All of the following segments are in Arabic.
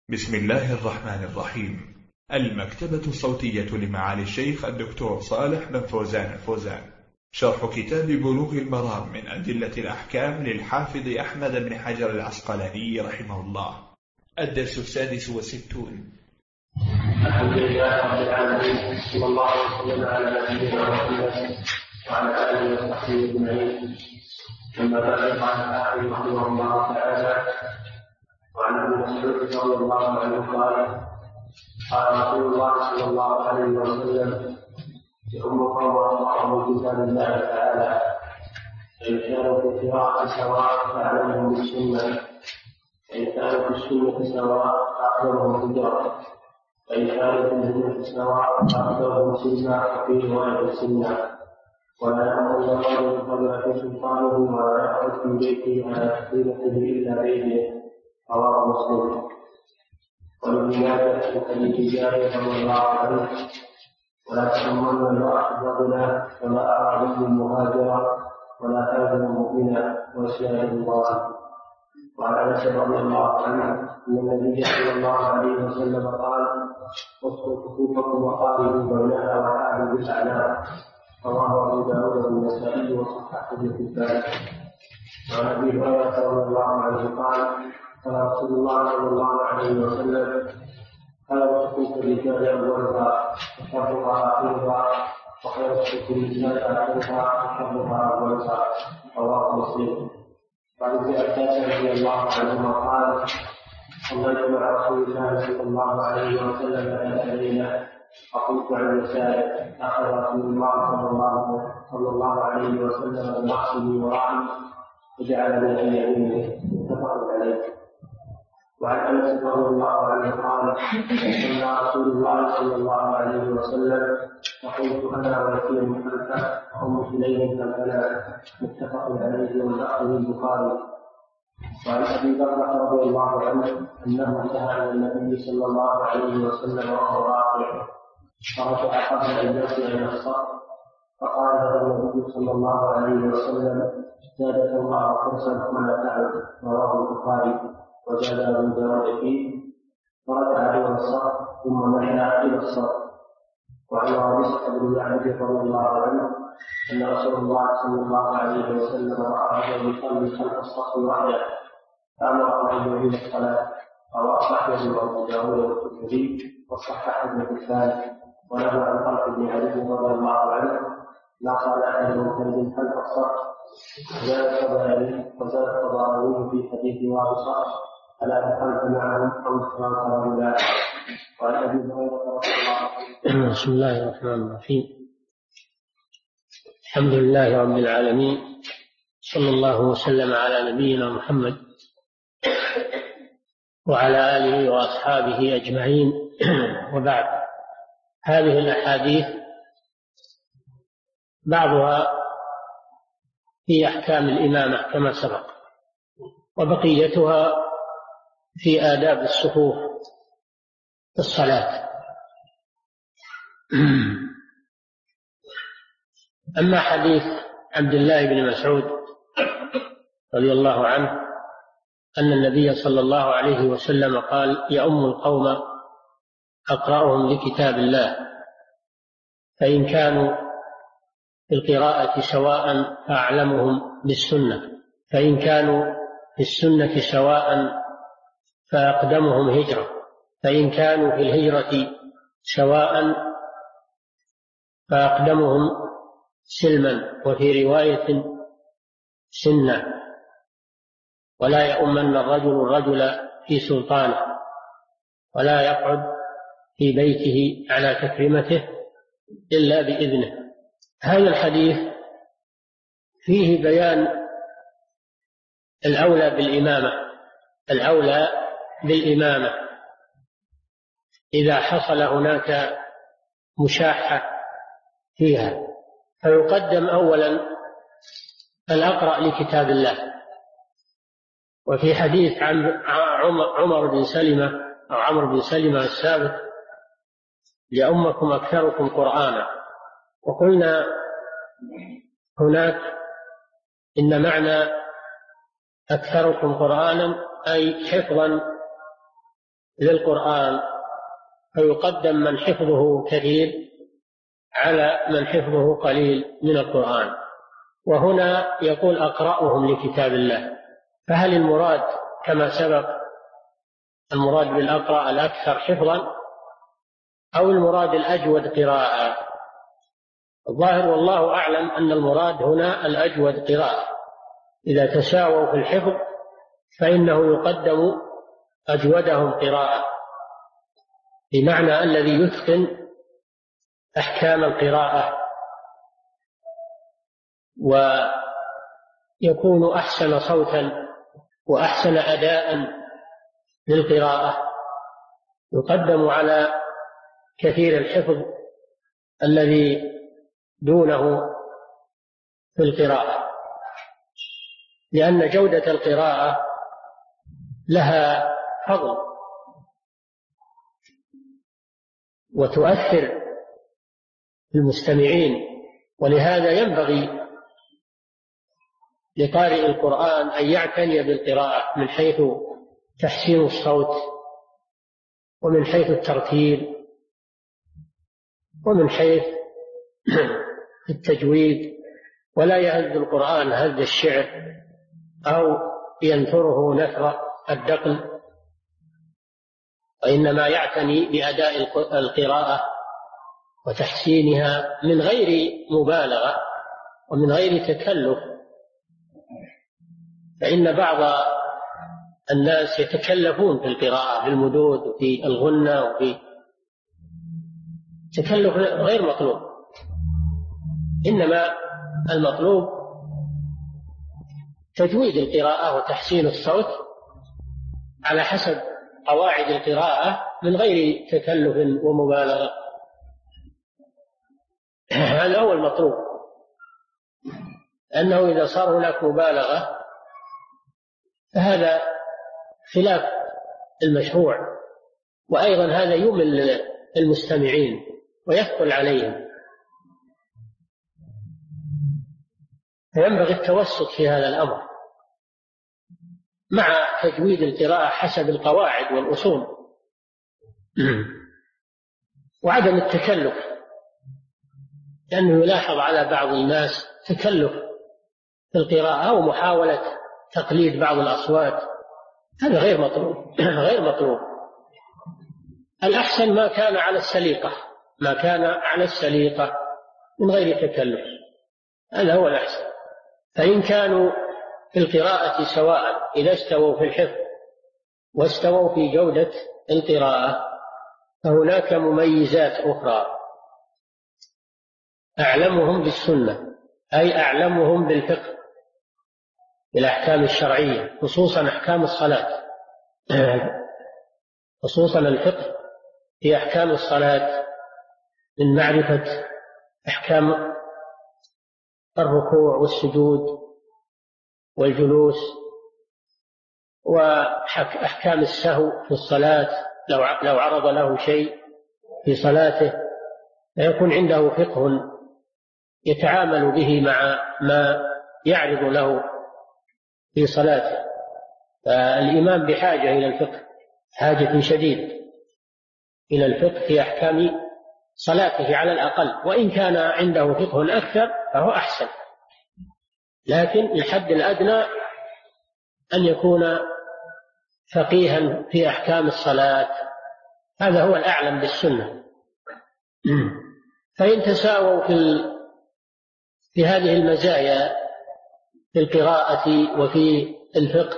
بسم الله الرحمن الرحيم. المكتبة الصوتية لمعالي الشيخ الدكتور صالح بن فوزان الفوزان، شرح كتاب بلوغ المرام من أدلة الأحكام للحافظ أحمد بن حجر العسقلاني رحمه الله. الدرس 66. الحمد لله رب العالمين، صلى الله وسلم على نبينا محمد وعلى آله وصحبه أجمعين. ثم بعد، قال الحافظ رحمه الله تعالى: وعن ابن مسعود رضي الله عنه قال: قال رسول الله صلى الله عليه وسلم: يؤم قوم الله من كتاب الله تعالى، فإن كانوا في القراءة سواء فأعلمهم بالسنة، فإن كانوا في السنة سواء فأقدمهم هجرة، فإن كانوا في الهجرة سواء فأقدمهم سلما، وفي رواية السنة. ولا يأمر الرجل قبل في سلطانه، ولا يخرج من بيته على سفينته إلا بإذنه. رواه مسلم. وابن ماجه في حديث جابر رضي الله عنه: ولا تأمن المرأة الرجل ولا أعرض مهاجرا ولا تاجر مؤمنا وإسلام الله. وعن أنس رضي الله عنه أن النبي صلى الله عليه وسلم قال: اصلوا كفوفكم وقاربوا بينها وحاذوا بالأعناق. رواه أبو داود والنسائي وصححه ابن حبان. وعن أبي هريرة رضي الله عنه قال: قال رسول الله صلى الله عليه وسلم: خير صفوف الرجال أولها وشرها آخرها، وخير صفوف النساء آخرها وشرها أولها. رواه مسلم. وعن ابن عباس رضي الله عنهما قال: صليت مع رسول الله صلى الله عليه وسلم ذات ليلة، فقلت عن يساره، أخذ رسول الله صلى الله عليه وسلم بمعصمي ورحمه وجعلني عن يمينه. متفق عليه. وعن أنس رضي الله عنه قال: صلى رسول الله صلى الله عليه وسلم، فقلت أنا ويتيم خلفه وأم سليم خلفنا. متفق عليه واللفظ للبخاري. وعن أبي بكر رضي الله عنه أنه انتهى عن النبي صلى الله عليه وسلم وهو راكع، فرجع قبل أن يرجع إلى الصف، فقال له النبي صلى الله عليه وسلم: زادك الله حرصا ولا تعد. رواه البخاري. وزاد ابن داود فيه: فرجع إلى الصف ثم مشى إلى الصف. وعن رابعة بن معبد رضي الله عنه أن رسول الله صلى الله عليه وسلم رأى رجلا يصلي خلف الصف وحده، فأمره أن يعيد الصلاة. رواه أحمد وأبو داود والترمذي وصححه ابن حبان. ونهى عن طلق بن علي رضي الله عنه: لا صلاة لمنفرد خلف الصف. وزاد الطبراني في حديث وابصة: ألا دخلت معهم أو اشتركت رجلان. وعن أبي هريرة رضي الله عنه. بسم الله الرحمن الرحيم. الحمد لله رب العالمين، صلى الله وسلم على نبينا محمد وعلى آله وأصحابه أجمعين. وبعد، هذه الأحاديث بعضها في أحكام الإمامة كما سبق، وبقيتها في آداب الصفوف في الصلاة. أما حديث عبد الله بن مسعود رضي الله عنه أن النبي صلى الله عليه وسلم قال: يؤم القوم أقرأهم لكتاب الله، فإن كانوا في القراءة سواء فأعلمهم بالسنة، فإن كانوا في السنة سواء فأقدمهم هجرة، فإن كانوا في الهجرة سواء فأقدمهم سلما، وفي رواية سنة. ولا يؤمن الرجل في سلطانه، ولا يقعد في بيته على تكريمته إلا بإذنه. هذا الحديث فيه بيان الأولى بالإمامة إذا حصل هناك مشاحة فيها، فيقدم أولا الأقرأ لكتاب الله. وفي حديث عن عمرو بن سلمة السابق: لأمكم أكثركم قرآنا. وقلنا هناك إن معنى أكثركم قرآنا أي حفظا للقرآن، فيقدم من حفظه كثير على من حفظه قليل من القرآن. وهنا يقول أقرأهم لكتاب الله، فهل المراد كما سبق المراد بالأقرأ الأكثر حفظا أو المراد الأجود قراءة؟ الظاهر والله أعلم أن المراد هنا الأجود قراءة، إذا تساووا في الحفظ فإنه يقدم أجودهم قراءة، بمعنى الذي يتقن أحكام القراءة ويكون أحسن صوتا وأحسن أداء للقراءة يقدم على كثير الحفظ الذي دونه في القراءة، لأن جودة القراءة لها فضل وتؤثر في المستمعين، ولهذا ينبغي لقارئ القرآن أن يعتني بالقراءة من حيث تحسين الصوت ومن حيث الترتيل ومن حيث التجويد، ولا يهز القرآن هز الشعر أو ينثره نثر الدقل، وإنما يعتني بأداء القراءة وتحسينها من غير مبالغة ومن غير تكلف، فإن بعض الناس يتكلفون في القراءة بالمدود وفي الغنة وفي تكلف غير مطلوب، إنما المطلوب تجويد القراءة وتحسين الصوت على حسب قواعد القراءة من غير تكلف ومبالغة. هذا هو المطلوب، أنه إذا صار هناك مبالغة فهذا خلاف المشروع، وأيضا هذا يمل المستمعين ويثقل عليهم، فينبغي التوسط في هذا الأمر مع تجويد القراءة حسب القواعد والأصول وعدم التكلف، لأنه يلاحظ على بعض الناس تكلف في القراءة ومحاولة تقليد بعض الأصوات، هذا غير مطلوب غير مطلوب. الأحسن ما كان على السليقة، ما كان على السليقة من غير تكلف، هذا هو الأحسن. فإن كانوا في القراءة سواء إذا استووا في الحفظ واستووا في جودة القراءة، فهناك مميزات أخرى: أعلمهم بالسنة، أي أعلمهم بالفقه بالأحكام الشرعية، خصوصا أحكام الصلاة، خصوصا الفقه في أحكام الصلاة من معرفة أحكام الركوع والسجود والجلوس وأحكام السهو في الصلاة لو عرض له شيء في صلاته، فيكون عنده فقه يتعامل به مع ما يعرض له في صلاته. فالإمام بحاجة إلى الفقه، حاجة شديدة إلى الفقه في أحكام صلاته على الأقل، وإن كان عنده فقه أكثر فهو أحسن، لكن الحد الأدنى أن يكون فقيها في أحكام الصلاة، هذا هو الأعلم بالسنة. فإن تساووا في هذه المزايا في القراءة وفي الفقه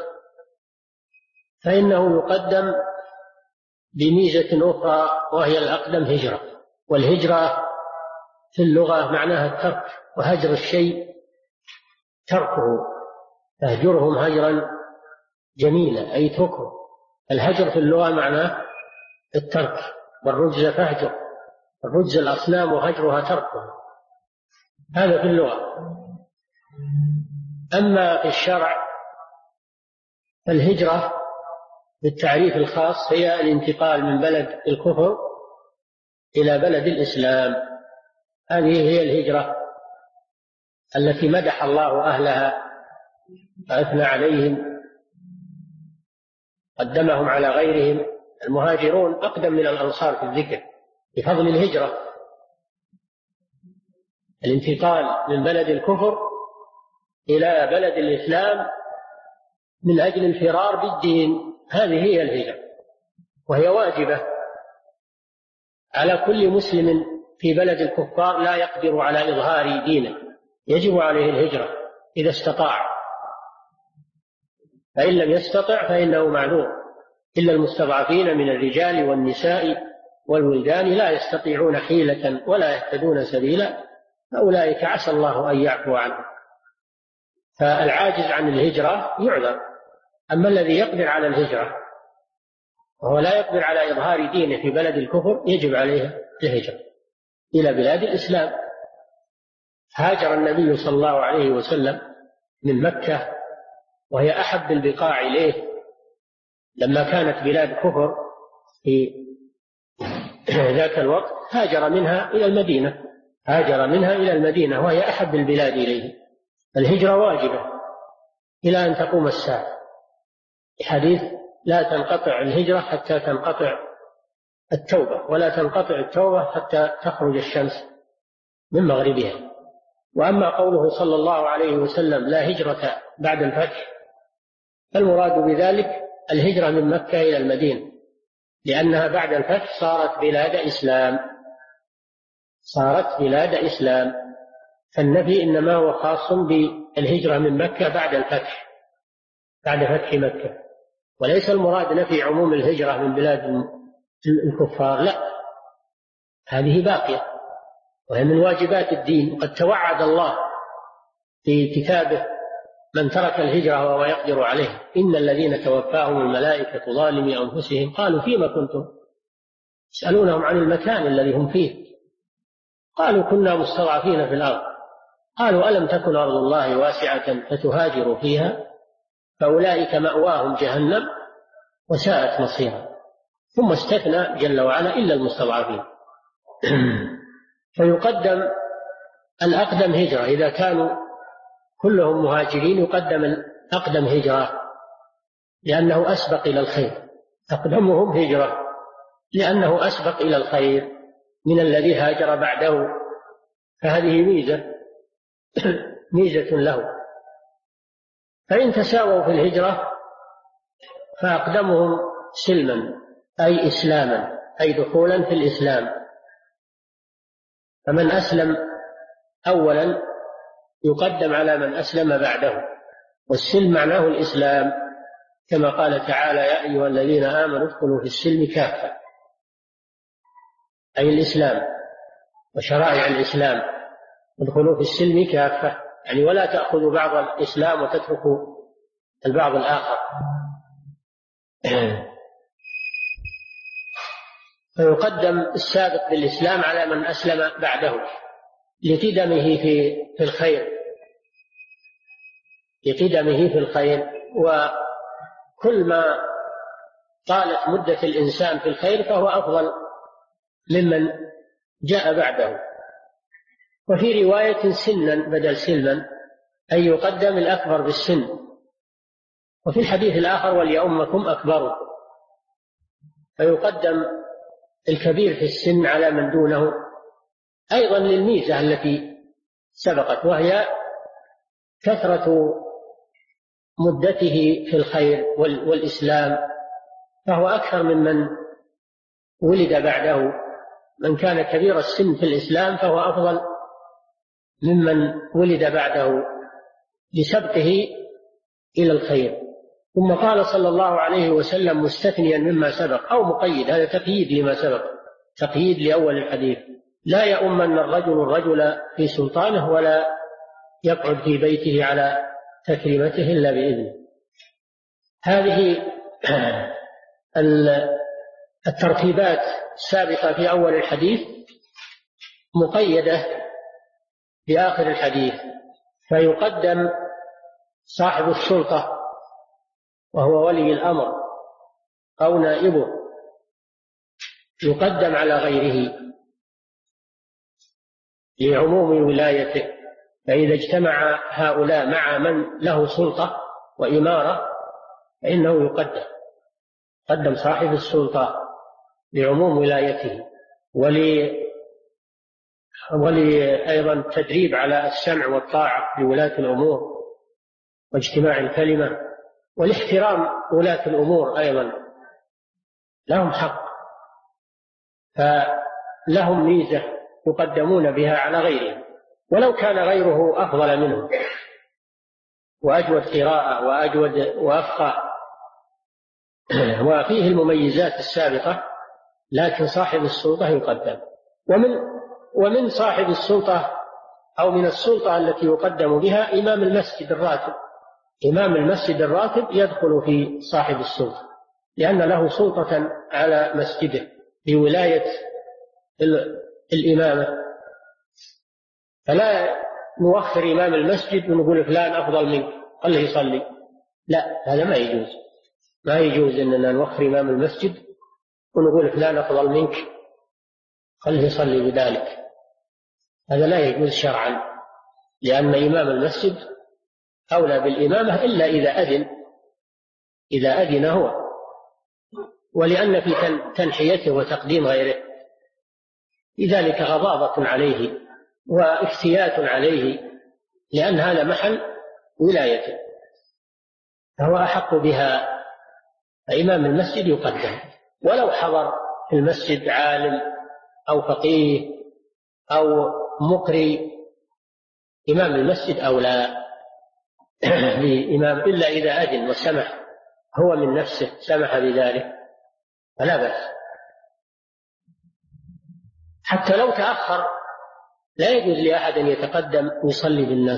فإنه يقدم بميزة أخرى، وهي الأقدم هجرة، والهجرة في اللغة معناها الترك، وهجر الشيء تركه، تهجرهم هجرا جميلا أي تركه. الهجر في اللغة معناه الترك، والرجز فهجر، الرجز الأصنام وهجرها تركه، هذا في اللغة. أما في الشرع فالهجرة بالتعريف الخاص هي الانتقال من بلد الكفر إلى بلد الإسلام، هذه هي الهجرة التي مدح الله أهلها وأثنى عليهم، قدمهم على غيرهم المهاجرون أقدم من الأنصار في الذكر بفضل الهجرة، الانتقال من بلد الكفر إلى بلد الإسلام من أجل الفرار بالدين، هذه هي الهجرة، وهي واجبة على كل مسلم في بلد الكفار لا يقدر على إظهار دينه، يجب عليه الهجرة إذا استطاع، فإن لم يستطع فإنه معذور، إلا المستضعفين من الرجال والنساء والولدان لا يستطيعون حيلة ولا يهتدون سبيلا، فأولئك عسى الله أن يعفو عنهم. فالعاجز عن الهجرة يعذر، أما الذي يقدر على الهجرة وهو لا يقدر على إظهار دينه في بلد الكفر يجب عليه الهجرة إلى بلاد الإسلام. هاجر النبي صلى الله عليه وسلم من مكة وهي أحب البقاع إليه لما كانت بلاد كفر في ذاك الوقت، هاجر منها إلى المدينة وهي أحب البلاد إليه. الهجرة واجبة إلى أن تقوم الساعة، حديث لا تنقطع الهجرة حتى تنقطع التوبة، ولا تنقطع التوبة حتى تخرج الشمس من مغربها. وأما قوله صلى الله عليه وسلم لا هجرة بعد الفتح، فالمراد بذلك الهجرة من مكة إلى المدينة، لأنها بعد الفتح صارت بلاد إسلام، فالنفي إنما هو خاص بالهجرة من مكة بعد فتح مكة، وليس المراد نفي عموم الهجرة من بلاد الكفار، لا، هذه باقية وهي من واجبات الدين. وقد توعد الله في كتابه من ترك الهجرة وهو يقدر عليه، إن الذين توفاهم الملائكة ظالمي أنفسهم قالوا فيما كنتم، يسألونهم عن المكان الذي هم فيه، قالوا كنا مستضعفين في الأرض، قالوا ألم تكن أرض الله واسعة فتهاجروا فيها، فأولئك مأواهم جهنم وساءت مصيرا. ثم استثنى جل وعلا إلا المستضعفين. فيقدم الأقدم هجرة، إذا كانوا كلهم مهاجرين يقدم الأقدم هجرة لأنه أسبق إلى الخير، أقدمهم هجرة لأنه أسبق إلى الخير من الذي هاجر بعده، فهذه ميزة له. فإن تساووا في الهجرة فأقدمهم سلما أي إسلاما، أي دخولا في الإسلام، فمن أسلم أولا يقدم على من أسلم بعده، والسلم معناه الإسلام، كما قال تعالى يا أيها الذين آمنوا ادخلوا في السلم كافة، أي الإسلام وشرائع الإسلام، ادخلوا في السلم كافة، يعني ولا تأخذوا بعض الإسلام وتتركوا البعض الآخر. فيقدم السابق بالإسلام على من أسلم بعده لقدمه في الخير، وكل ما طالت مدة الإنسان في الخير فهو أفضل ممن جاء بعده. وفي رواية سنا بدل سلما، أي يقدم الأكبر بالسن، وفي الحديث الآخر وليؤمكم أكبركم، فيقدم الكبير في السن على من دونه أيضا للميزة التي سبقت، وهي كثرة مدته في الخير والإسلام، فهو أكثر ممن ولد بعده. من كان كبير السن في الإسلام فهو أفضل ممن ولد بعده لسبقه إلى الخير. ثم قال صلى الله عليه وسلم مستثنيا مما سبق أو مقيد، هذا تقييد لما سبق، تقييد لأول الحديث، لا يؤمن الرجل في سلطانه ولا يقعد في بيته على تكريمته إلا بإذنه. هذه الترتيبات السابقة في أول الحديث مقيدة بآخر الحديث، فيقدم صاحب السلطة وهو ولي الأمر أو نائبه، يقدم على غيره لعموم ولايته، فإذا اجتمع هؤلاء مع من له سلطة وإمارة فإنه يقدم. قدم صاحب السلطة لعموم ولايته، أيضا تدريب على السمع والطاعة لولاة الأمور واجتماع الكلمة، والاحترام ولاة الأمور أيضا لهم حق، فلهم ميزة يقدمون بها على غيرهم، ولو كان غيره أفضل منه وأجود قراءة وأجود وأفقه وفيه المميزات السابقة، لكن صاحب السلطة يقدم. ومن صاحب السلطة أو من السلطة التي يقدم بها إمام المسجد الراتب. إمام المسجد الراتب يدخل في صاحب السلطة، لأن له سلطة على مسجده بولاية الإمامة، فلا نوخر إمام المسجد ونقول فلان أفضل منك خليه يصلي، لا، هذا ما يجوز. ما يجوز أننا نوخر إمام المسجد ونقول فلان أفضل منك خليه يصلي بذلك، هذا لا يجوز شرعا، لأن إمام المسجد أولى بالإمامة إلا إذا أذن هو، ولأن في تنحيته وتقديم غيره لذلك غضاضة عليه وافتيات عليه، لأن هذا محل ولايته فهو أحق بها. فإمام المسجد يقدم، ولو حضر في المسجد عالم أو فقيه أو مقري، إمام المسجد أولى لإمام، إلا إذا أذن وسمح هو من نفسه سمح بذلك فلا بأس. حتى لو تأخر لا يجوز لأحد أن يتقدم ويصلي بالناس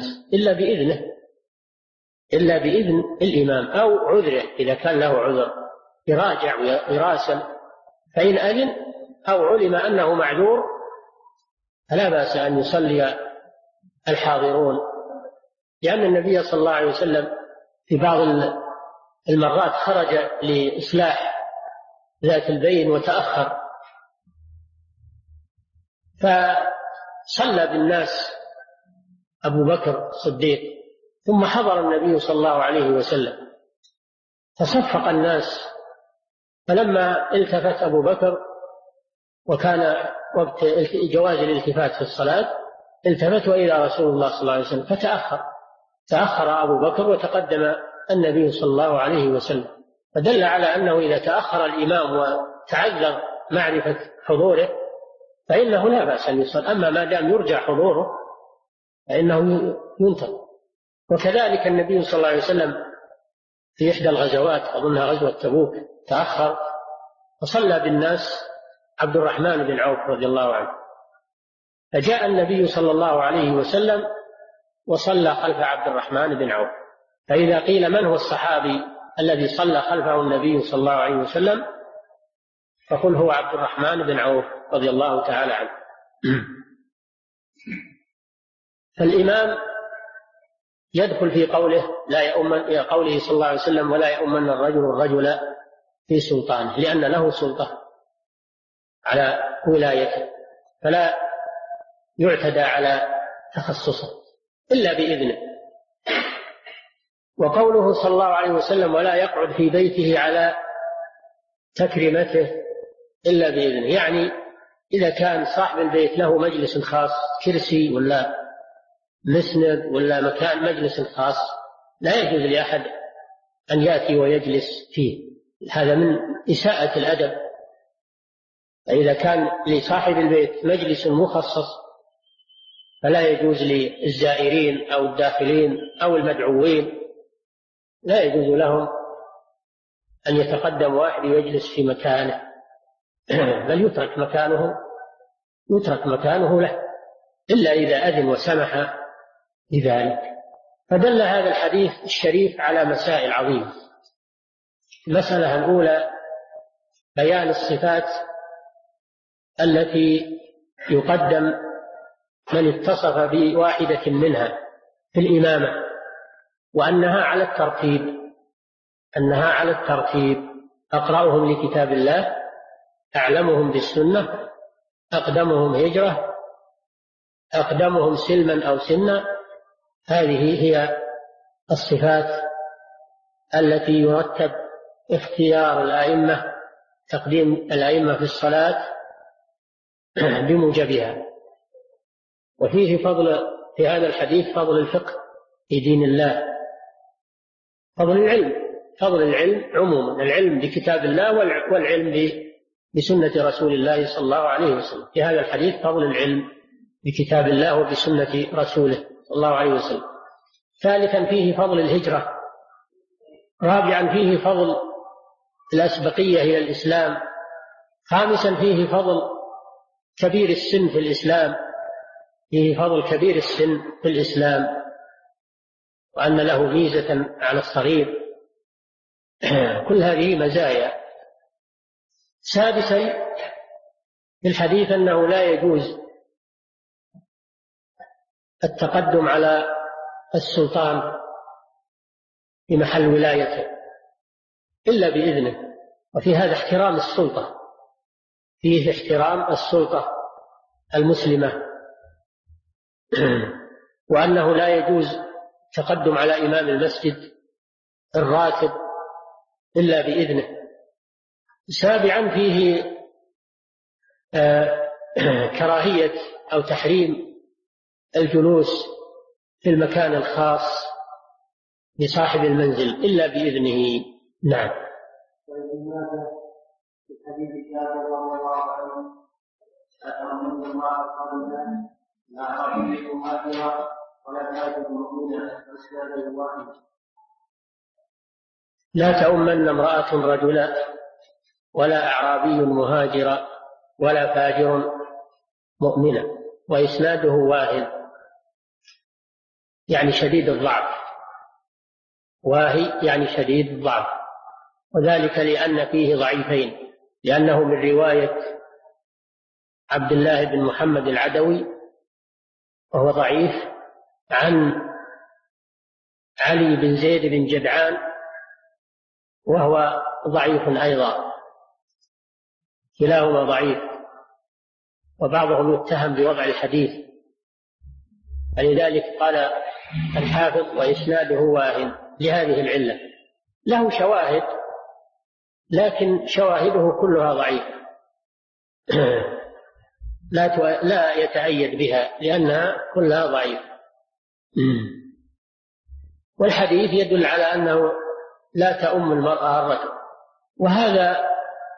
إلا بإذن الإمام أو عذره، إذا كان له عذر يراجع ويراسل، فإن أذن أو علم أنه معذور فلا بأس أن يصلي الحاضرون، لأن النبي صلى الله عليه وسلم في بعض المرات خرج لإصلاح ذات البين وتأخر، فصلى بالناس أبو بكر الصديق، ثم حضر النبي صلى الله عليه وسلم فصفق الناس، فلما التفت أبو بكر وكان وقت جواز الالتفات في الصلاة التفت وإلى رسول الله صلى الله عليه وسلم فتأخر أبو بكر وتقدم النبي صلى الله عليه وسلم، فدل على أنه إذا تأخر الإمام وتعذر معرفة حضوره فإنه لا بأس أن يصلي، أما ما دام يرجى حضوره فإنه ينتظر. وكذلك النبي صلى الله عليه وسلم في إحدى الغزوات أظنها غزوة تبوك تأخر فصلى بالناس عبد الرحمن بن عوف رضي الله عنه، فجاء النبي صلى الله عليه وسلم وصلى خلف عبد الرحمن بن عوف، فإذا قيل من هو الصحابي الذي صلى خلفه النبي صلى الله عليه وسلم فقل هو عبد الرحمن بن عوف رضي الله تعالى عنه. فالإمام يدخل في قوله صلى الله عليه وسلم ولا يؤمن الرجل في سلطانه، لأن له سلطة على ولايته فلا يعتدى على تخصصه إلا بإذنه. وقوله صلى الله عليه وسلم ولا يقعد في بيته على تكريمته إلا بإذنه، يعني إذا كان صاحب البيت له مجلس خاص كرسي ولا مسند ولا مكان مجلس خاص لا يجوز لأحد أن يأتي ويجلس فيه، هذا من إساءة الأدب. فإذا كان لصاحب البيت مجلس مخصص فلا يجوز للزائرين أو الداخلين أو المدعوين لا يجوز لهم أن يتقدم واحد يجلس في مكانه، بل يترك مكانه له إلا إذا أذن وسمح بذلك. فدل هذا الحديث الشريف على مسائل عظيمة. المسألة الأولى بيان الصفات التي يقدم من اتصف بواحدة منها في الإمامة، وأنها على الترتيب أقرأهم لكتاب الله، أعلمهم بالسنة، أقدمهم هجرة، أقدمهم سلما أو سنا. هذه هي الصفات التي يرتب اختيار الأئمة، تقديم الأئمة في الصلاة بموجبها. وفيه فضل في هذا الحديث فضل الفقه في دين الله، فضل العلم عموما، العلم بكتاب الله والعلم بسنة رسول الله صلى الله عليه وسلم. في هذا الحديث فضل العلم بكتاب الله وبسنة رسوله صلى الله عليه وسلم. ثالثا فيه فضل الهجرة. رابعا فيه فضل الأسبقية إلى الإسلام. خامسا فيه فضل كبير السن في الإسلام، فيه فضل كبير السن في الإسلام وأن له ميزة على الصغير. كل هذه مزايا. سادسا في الحديث أنه لا يجوز التقدم على السلطان في محل ولايته إلا بإذنه. وفي هذا احترام السلطة، فيه احترام السلطة المسلمة، وأنه لا يجوز التقدم على إمام المسجد الراتب إلا بإذنه. سابعا فيه كراهية أو تحريم الجلوس في المكان الخاص لصاحب المنزل إلا بإذنه. نعم. في حديث جابر رضي الله عنه أتمنى الله قال لا أعرفه مهاجرا ولا تاجر مؤمنا وإسناد الواحد. لا تؤمن امرأة رجلا ولا أعرابي مهاجرا ولا فاجر مؤمنا وإسناده واهن، يعني شديد الضعف. واهي يعني شديد الضعف، وذلك لأن فيه ضعيفين، لأنه من رواية عبد الله بن محمد العدوي وهو ضعيف، عن علي بن زيد بن جدعان وهو ضعيف أيضا، كلاهما ضعيف، وبعضهم يتهم بوضع الحديث، فلذلك قال الحافظ وإسناده واهن لهذه العلة. له شواهد لكن شواهده كلها ضعيفة لا يتأيد بها لأنها كلها ضعيفة. والحديث يدل على أنه لا تؤم المرأة الرجل، وهذا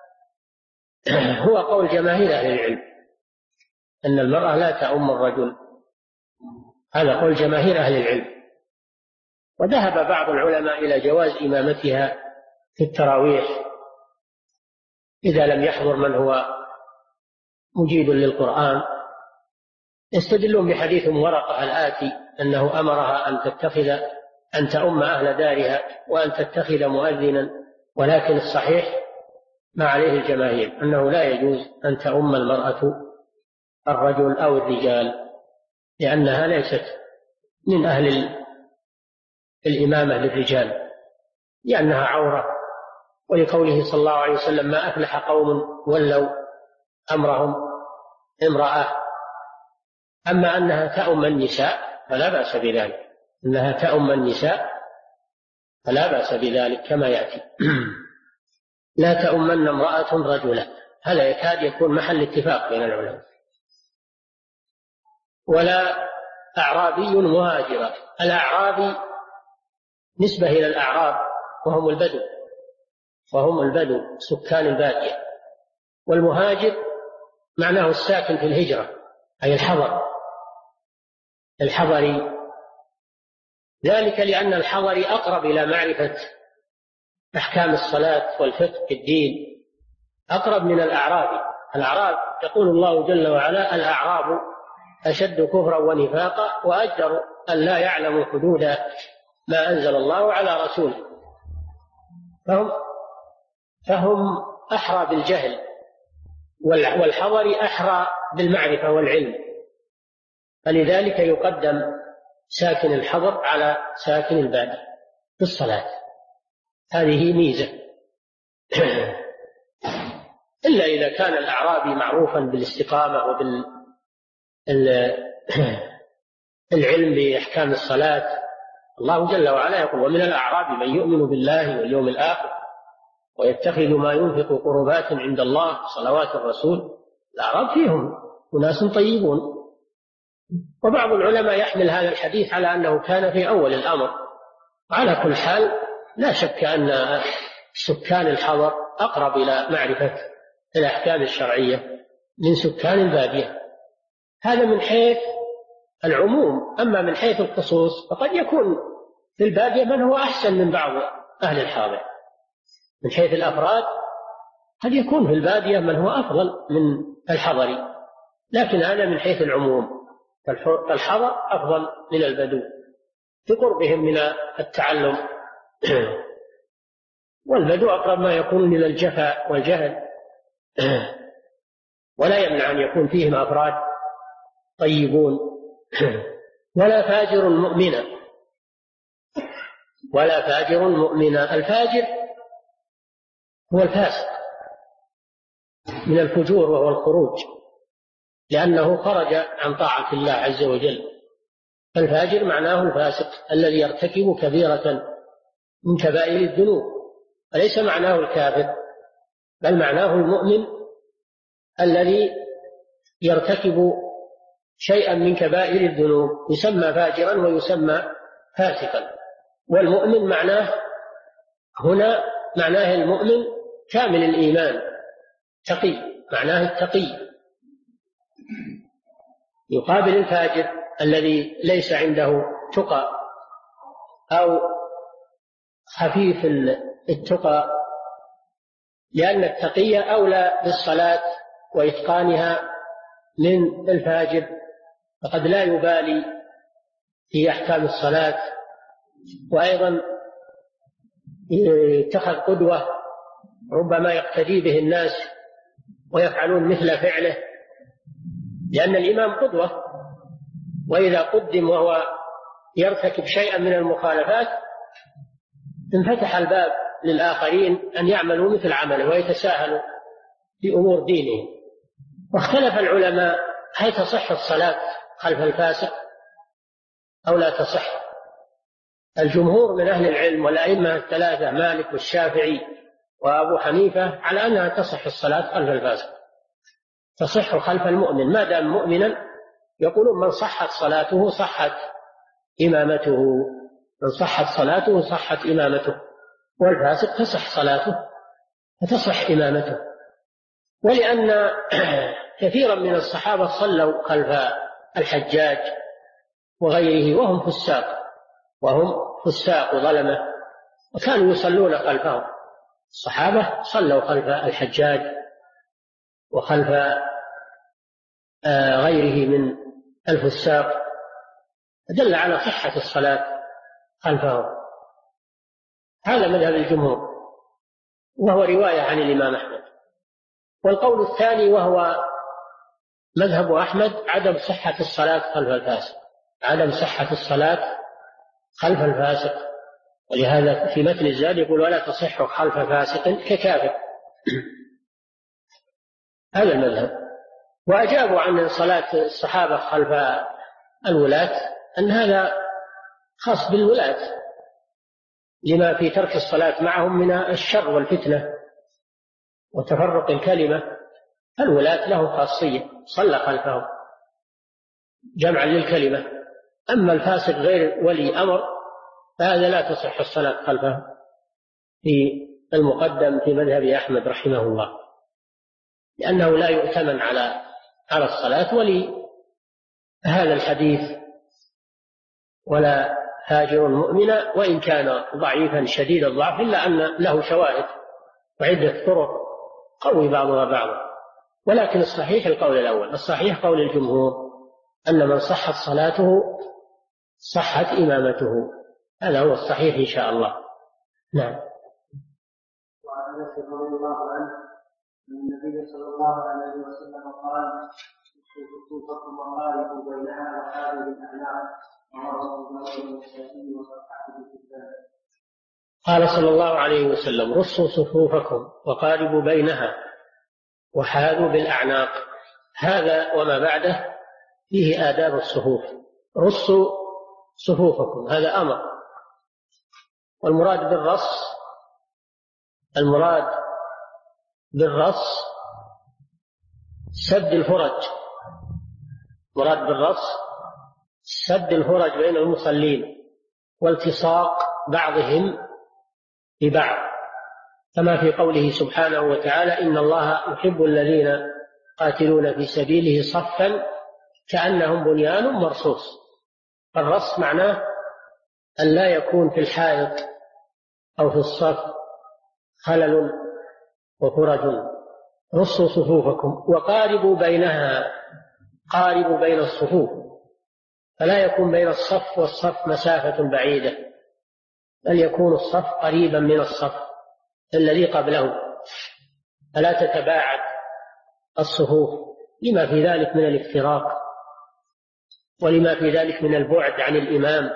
هو قول جماهير أهل العلم أن المرأة لا تؤم الرجل، هذا قول جماهير أهل العلم. وذهب بعض العلماء إلى جواز إمامتها في التراويح إذا لم يحضر من هو مجيد للقرآن، يستدلون بحديث ورقة الآتي أنه أمرها أن تؤم أهل دارها وأن تتخذ مؤذنا، ولكن الصحيح ما عليه الجماهير أنه لا يجوز أن تؤم المرأة الرجل أو الرجال، لأنها ليست من أهل الإمامة للرجال، لأنها عورة، ولقوله صلى الله عليه وسلم ما أفلح قوم ولوا أمرهم امرأة. أما أنها تؤم النساء فلا بأس بذلك، أنها تؤم النساء فلا بأس بذلك كما يأتي. لا تؤمن امرأة رجلا، هذا يكاد يكون محل اتفاق بين العلماء. ولا أعرابي مهاجرا. الأعرابي نسبة إلى الأعراب وهم البدو سكان البادية، والمهاجر معناه الساكن في الهجرة أي الحضري، ذلك لأن الحضري أقرب إلى معرفة أحكام الصلاة والفقه في الدين، أقرب من الأعرابي. الأعراب يقول الله جل وعلا الأعراب أشد كفرا ونفاقا وأجدر أن لا يعلموا حدود ما أنزل الله على رسوله، فهم أحرى بالجهل، والحضر أحرى بالمعرفة والعلم، فلذلك يقدم ساكن الحضر على ساكن البادية في الصلاة. هذه ميزة. إلا إذا كان الأعرابي معروفا بالاستقامة وبالعلم بأحكام الصلاة. الله جل وعلا يقول ومن الأعراب من يؤمن بالله واليوم الآخر ويتخذ ما ينفق قربات عند الله صلوات الرسول. الأعراب فيهم أناس طيبون. وبعض العلماء يحمل هذا الحديث على أنه كان في أول الأمر. على كل حال لا شك أن سكان الحضر أقرب إلى معرفة الأحكام الشرعية من سكان البادية. هذا من حيث العموم. أما من حيث الخصوص فقد يكون في البادية من هو أحسن من بعض أهل الحاضر. من حيث الأفراد قد يكون في البادية من هو أفضل من الحضر، لكن هذا من حيث العموم. فالحضر أفضل من البدو بقربهم من التعلم، والبدو أقرب ما يكون إلى الجفاء والجهل. ولا يمنع أن يكون فيهم أفراد طيبون. ولا فاجر مؤمنا، ولا فاجر مؤمنا. الفاجر هو الفاسق من الفجور وهو الخروج، لأنه خرج عن طاعة الله عز وجل. الفاجر معناه الفاسق الذي يرتكب كبيرة من كبائر الذنوب، وليس معناه الكافر، بل معناه المؤمن الذي يرتكب شيئا من كبائر الذنوب يسمى فاجرا ويسمى فاسقا. والمؤمن معناه هنا معناه المؤمن كامل الإيمان، تقي، معناه التقي، يقابل الفاجر الذي ليس عنده تقى أو خفيف التقى، لأن التقي أولى بالصلاة وإتقانها من الفاجر، فقد لا يبالي في أحكام الصلاة، وأيضا اتخذ قدوة ربما يقتدي به الناس ويفعلون مثل فعله، لأن الإمام قدوة، وإذا قدم وهو يرتكب شيئا من المخالفات انفتح الباب للآخرين أن يعملوا مثل عمله ويتساهلوا في أمور دينهم. واختلف العلماء هل تصح الصلاة خلف الفاسق أو لا تصح. الجمهور من أهل العلم والأئمة الثلاثة مالك والشافعي وأبو حنيفة على أنها تصح الصلاة خلف الفاسق، تصح خلف المؤمن ما دام مؤمنا. يقولون من صحت صلاته صحت إمامته، من صحت صلاته صحت إمامته، والفاسق تصح صلاته وتصح إمامته. ولأن كثيرا من الصحابة صلوا خلف الحجاج وغيره وهم فساق وظلمة، وكانوا يصلون خلفهم. الصحابة صلوا خلف الحجاج وخلف غيره من الفساق، دل على صحة الصلاة خلفهم. هذا مذهب الجمهور، وهو رواية عن الإمام أحمد. والقول الثاني وهو مذهب أحمد عدم صحة الصلاة خلف الفاسق، عدم صحة الصلاة خلف الفاسق، ولهذا في متن الزاد يقول ولا تصح خلف فاسق ككافر. هذا المذهب. وأجابوا عن صلاة الصحابة خلف الولاة أن هذا خاص بالولاة لما في ترك الصلاة معهم من الشر والفتنة وتفرق الكلمة. الولاة له خاصية صلى خلفهم جمعا للكلمة. أما الفاسق غير ولي أمر فهذا لا تصح الصلاة خلفه في المقدم في مذهب أحمد رحمه الله، لأنه لا يؤتمن على الصلاة. ولهذا الحديث ولا فاجر مؤمنا وإن كان ضعيفا شديد الضعف إلا أن له شواهد وعدة طرق قوي بعضها بعضا. ولكن الصحيح القول الأول، الصحيح قول الجمهور أن من صحت صلاته صحت إمامته. هذا هو الصحيح إن شاء الله. نعم. وعن أنس رضي الله عنه أن النبي صلى الله عليه وسلم قال صفوفكم وقاربوا بينها وحاذوا بالأعناق. قال صلى الله عليه وسلم رصوا صفوفكم وقاربوا بينها وحاذوا بالأعناق. هذا وما بعده فيه آداب الصفوف. رصوا صفوفكم هذا أمر، والمراد بالرص المراد بالرص سد الفرج، مراد بالرص سد الفرج بين المصلين والتصاق بعضهم ببعض، كما في قوله سبحانه وتعالى: إن الله يحب الذين قاتلون في سبيله صفا كأنهم بنيان مرصوص. الرص معناه أن لا يكون في الحائط أو في الصف خلل وفرج. رصوا صفوفكم وقاربوا بينها، قاربوا بين الصفوف، فلا يكون بين الصف والصف مسافة بعيدة، بل يكون الصف قريبا من الصف الذي قبله، فلا تتباعد الصفوف لما في ذلك من الافتراق ولما في ذلك من البعد عن الإمام.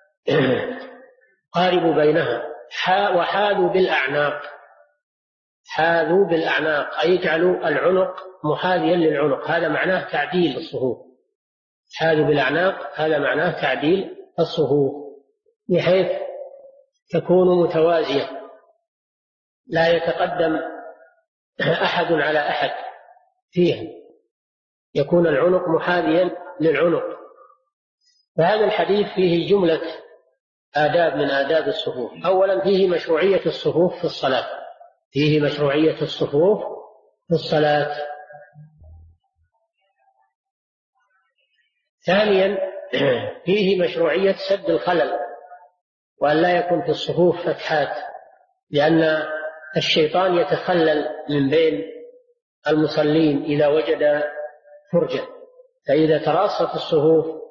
قاربوا بينها وحاذوا بالأعناق، حاذوا بالأعناق أي يجعلوا العنق محاذيا للعنق، هذا معناه تعديل الصفوف. حاذوا بالأعناق هذا معناه تعديل الصفوف بحيث تكون متوازية، لا يتقدم أحد على أحد فيها، يكون العنق محاذيا للعنق. فهذا الحديث فيه جملة آداب من آداب الصفوف. أولا فيه مشروعية الصفوف في الصلاة، فيه مشروعية الصفوف في الصلاة. ثانيا فيه مشروعية سد الخلل، وأن لا يكون في الصفوف فتحات، لأن الشيطان يتخلل من بين المصلين إذا وجد فرجة، فإذا تراصت الصفوف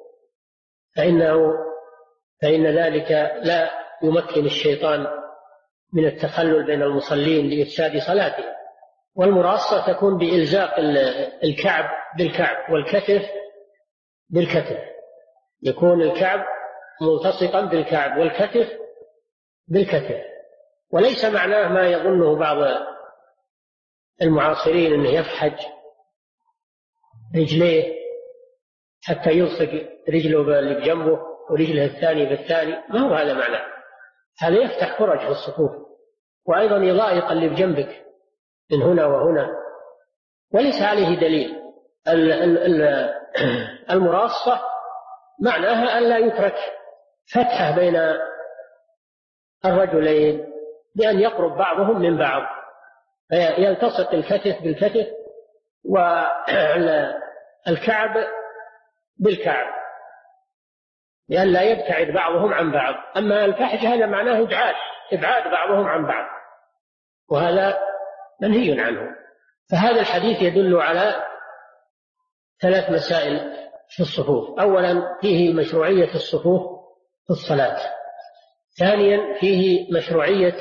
فإن ذلك لا يمكن الشيطان من التخلل بين المصلين لإفساد صلاته. والمراصة تكون بإلزاق الكعب بالكعب والكتف بالكتف، يكون الكعب ملتصقا بالكعب والكتف بالكتف، وليس معناه ما يظنه بعض المعاصرين أنه يفحج رجليه حتى يلصق رجله اللي بجنبه ورجله الثاني بالثاني، ما هو هذا معناه، هذا يفتح فرج في الصفوف، وأيضا يضايق اللي بجنبك من هنا وهنا، وليس عليه دليل. المراصة معناها أن لا يترك فتحة بين الرجلين بأن يقرب بعضهم من بعض، فيلتصق الكتف بالكتف والكعب بالكعب لأن لا يبتعد بعضهم عن بعض. أما الفحج هذا معناه إبعاد بعضهم عن بعض، وهذا منهي عنه. فهذا الحديث يدل على 3 مسائل في الصفوف. أولا فيه مشروعية الصفوف في الصلاة. ثانيا فيه مشروعية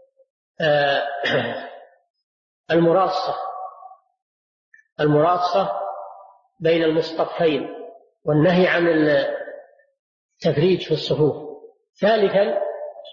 المراصة بين المصطفين والنهي عن التفريج في الصفوف. ثالثا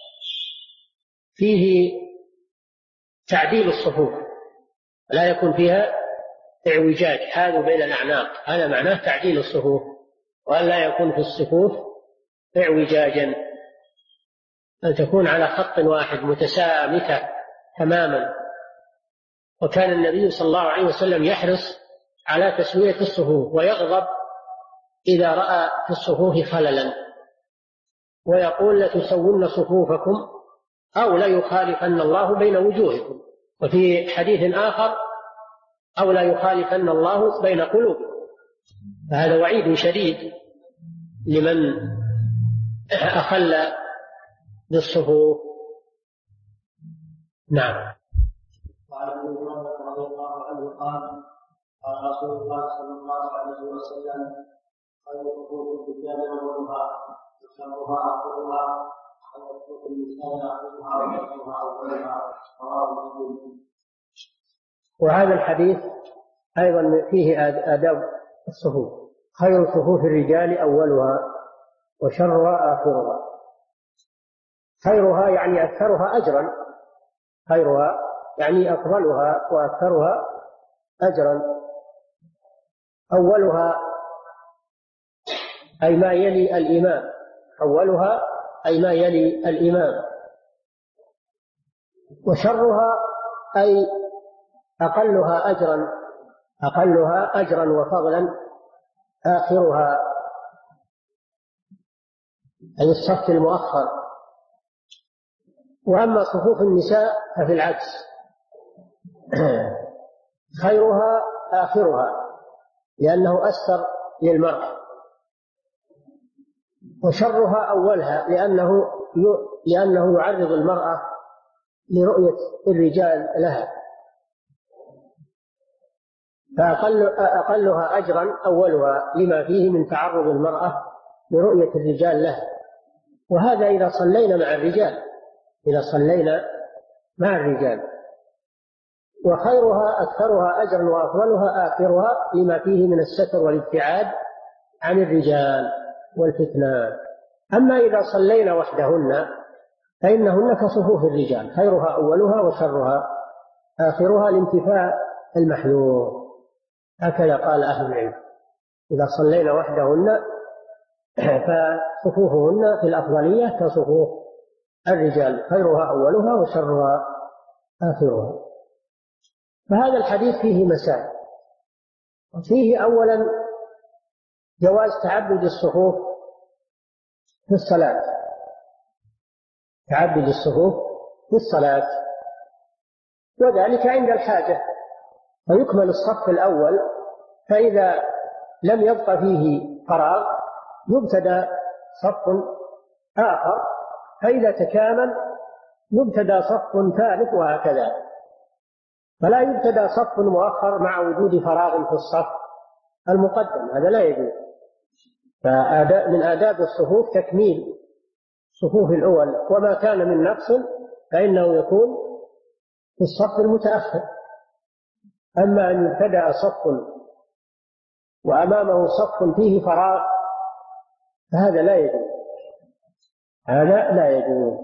فيه تعديل الصفوف، لا يكون فيها اعوجاج، حاذوا بين الأعناق، هذا معناه تعديل الصفوف، وأن لا يكون في الصفوف اعوجاجا، أن تكون على خط واحد متسامكة تماما. وكان النبي صلى الله عليه وسلم يحرص على تسوية الصفوف، ويغضب إذا رأى في الصفوف خللا، ويقول: لتسون صفوفكم أو ليخالفن الله بين وجوهكم. وفي حديث آخر: أو لا يخالفن الله بين قلوبكم. فهذا وعيد شديد لمن أخل بالصفوف. نعم. وعن ابي هريره رضي الله عنه قال: قال رسول الله صلى الله عليه وسلم: خير صفوف الرجال اولها وشرها اخرها ويترك النساء اخرها وشرها اولها. رواه مسلم. وهذا الحديث أيضا فيه آداب الصفوف. خير صفوف الرجال أولها وشرها آخرها. خيرها يعني أكثرها أجرا، خيرها يعني أفضلها وأكثرها أجرا. أولها أي ما يلي الإمام، أولها أي ما يلي الإمام. وشرها أي أقلها أجرا وفضلا آخرها، أي الصف المؤخر. وأما صفوف النساء ففي العكس، خيرها آخرها لأنه أستر للمرأة، وشرها أولها لأنه يعرض المرأة لرؤية الرجال لها، فأقلها أجرا أولها لما فيه من تعرض المرأة لرؤية الرجال لها. وهذا إذا صلينا مع الرجال. وخيرها أكثرها أجرا وأفضلها آخرها لما فيه من الستر والابتعاد عن الرجال والفتنة. أما إذا صلينا وحدهن فإنهن كصفوف الرجال، خيرها أولها وشرها آخرها لانتفاء المحذور، هكذا قال أهل العلم. إذا صلينا وحدهن فصفوفهن في الأفضلية كصفوف الرجال، خيرها أولها وشرها آخرها. فهذا الحديث فيه مسائل. فيه أولا جواز تعدد الصفوف في الصلاة، وذلك عند الحاجة، فيكمل الصف الأول، فإذا لم يبق فيه فراغ يبتدى صف آخر، فإذا تكامل يبتدى صف ثالث، وهكذا. فلا يبتدى صف مؤخر مع وجود فراغ في الصف المقدم، هذا لا يجوز. فمن آداب الصفوف تكميل الصفوف الأول، وما كان من نقص فإنه يكون في الصف المتأخر. أما أن يبتدأ صف وأمامه صف فيه فراغ فهذا لا يجوز،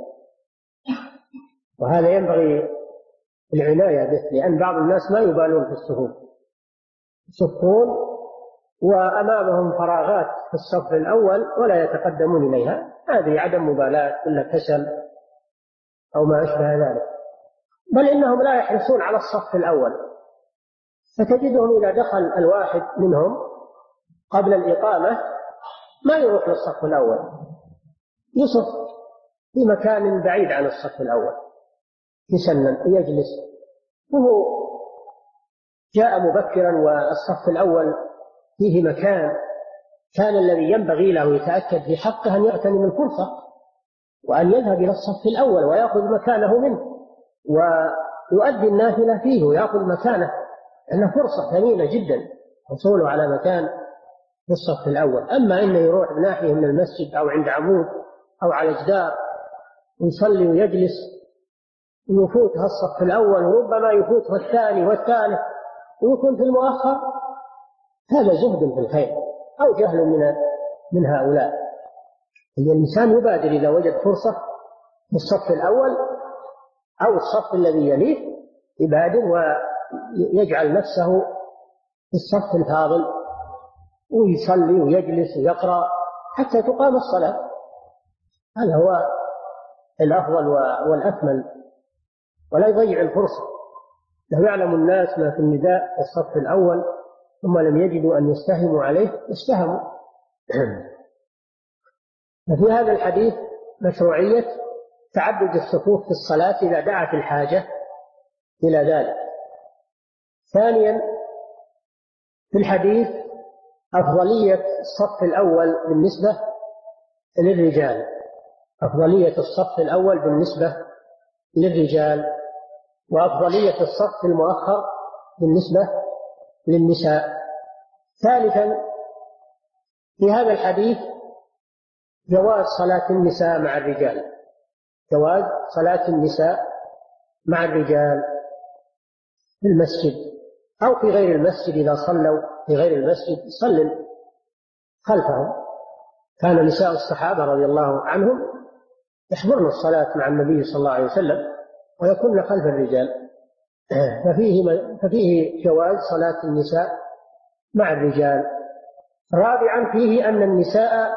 وهذا ينبغي العناية به، لأن بعض الناس ما يبالون في الصفوف، يصفون وأمامهم فراغات في الصف الأول ولا يتقدمون إليها، هذه عدم مبالاة إلا كسل أو ما أشبه ذلك. بل إنهم لا يحرصون على الصف الأول، فتجدهم إذا دخل الواحد منهم قبل الإقامة ما يروح للصف الأول، يصف في مكان بعيد عن الصف الأول يسلم ويجلس، وهو جاء مبكرا والصف الأول فيه مكان كان الذي ينبغي له يتأكد في حقه أن يغتنم الفرصة وأن يذهب إلى الصف الأول ويأخذ مكانه منه ويؤدي النافلة فيه ويأخذ مكانه، لأنه فرصة ثمينة جدا حصوله على مكان في الصف الأول. أما إنه يروح بناحية من المسجد أو عند عمود أو على جدار ويصلي ويجلس ويفوت الصف الأول وربما يفوت الثاني والثالث ويكون في المؤخر، هذا زهد في الخير أو جهل من هؤلاء. الإنسان يبادر إذا وجد فرصة في الصف الأول أو الصف الذي يليه، يبادر ويجعل نفسه في الصف الفاضل ويصلي ويجلس ويقرأ حتى تقام الصلاة، هذا هو الأفضل والأكمل، ولا يضيع الفرصة. لو يعلم الناس ما في النداء في الصف الأول ثم لم يجدوا أن يستهموا عليه استهموا. ففي هذا الحديث مشروعية تعدد الصفوف في الصلاة إذا دعت الحاجة إلى ذلك. ثانيا في الحديث أفضلية الصف الأول بالنسبة للرجال، أفضلية الصف الأول بالنسبة للرجال، وأفضلية الصف المؤخر بالنسبة للنساء. ثالثا في هذا الحديث جواز صلاة النساء مع الرجال، جواز صلاة النساء مع الرجال في المسجد أو في غير المسجد. إذا صلوا في غير المسجد صلوا خلفهم. كان نساء الصحابة رضي الله عنهم يحضرن الصلاة مع النبي صلى الله عليه وسلم ويكون خلف الرجال، ففيه جواز صلاة النساء مع الرجال. رابعا فيه أن النساء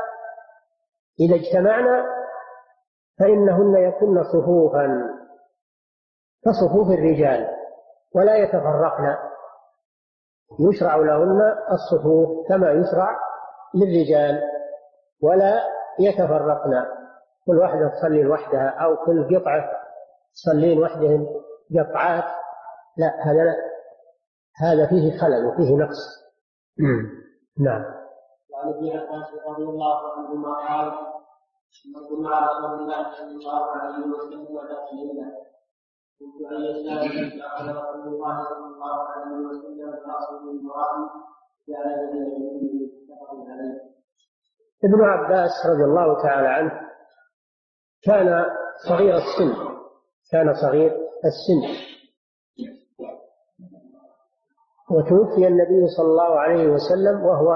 إذا اجتمعنا فإنهن يكن صفوفا، كصفوف الرجال ولا يتفرقن، يشرع لهن الصفوف كما يشرع للرجال ولا يتفرقن، كل واحدة تصلي لوحدها أو كل قطعة تصلين وحدهم قطعات، لا، هذا فيه خلل وفيه نقص. نعم. وعن ابن عباس رضي الله عنهما قال: كنت مع رسول الله صلى الله عليه وسلم وذات ليله، كنت ان يستاذن فاخذ رسول الله صلى الله عليه وسلم راسه من ورائي جعل يده متفق عليه. ابن عباس رضي الله تعالى عنه كان صغير السن، وتوفي النبي صلى الله عليه وسلم وهو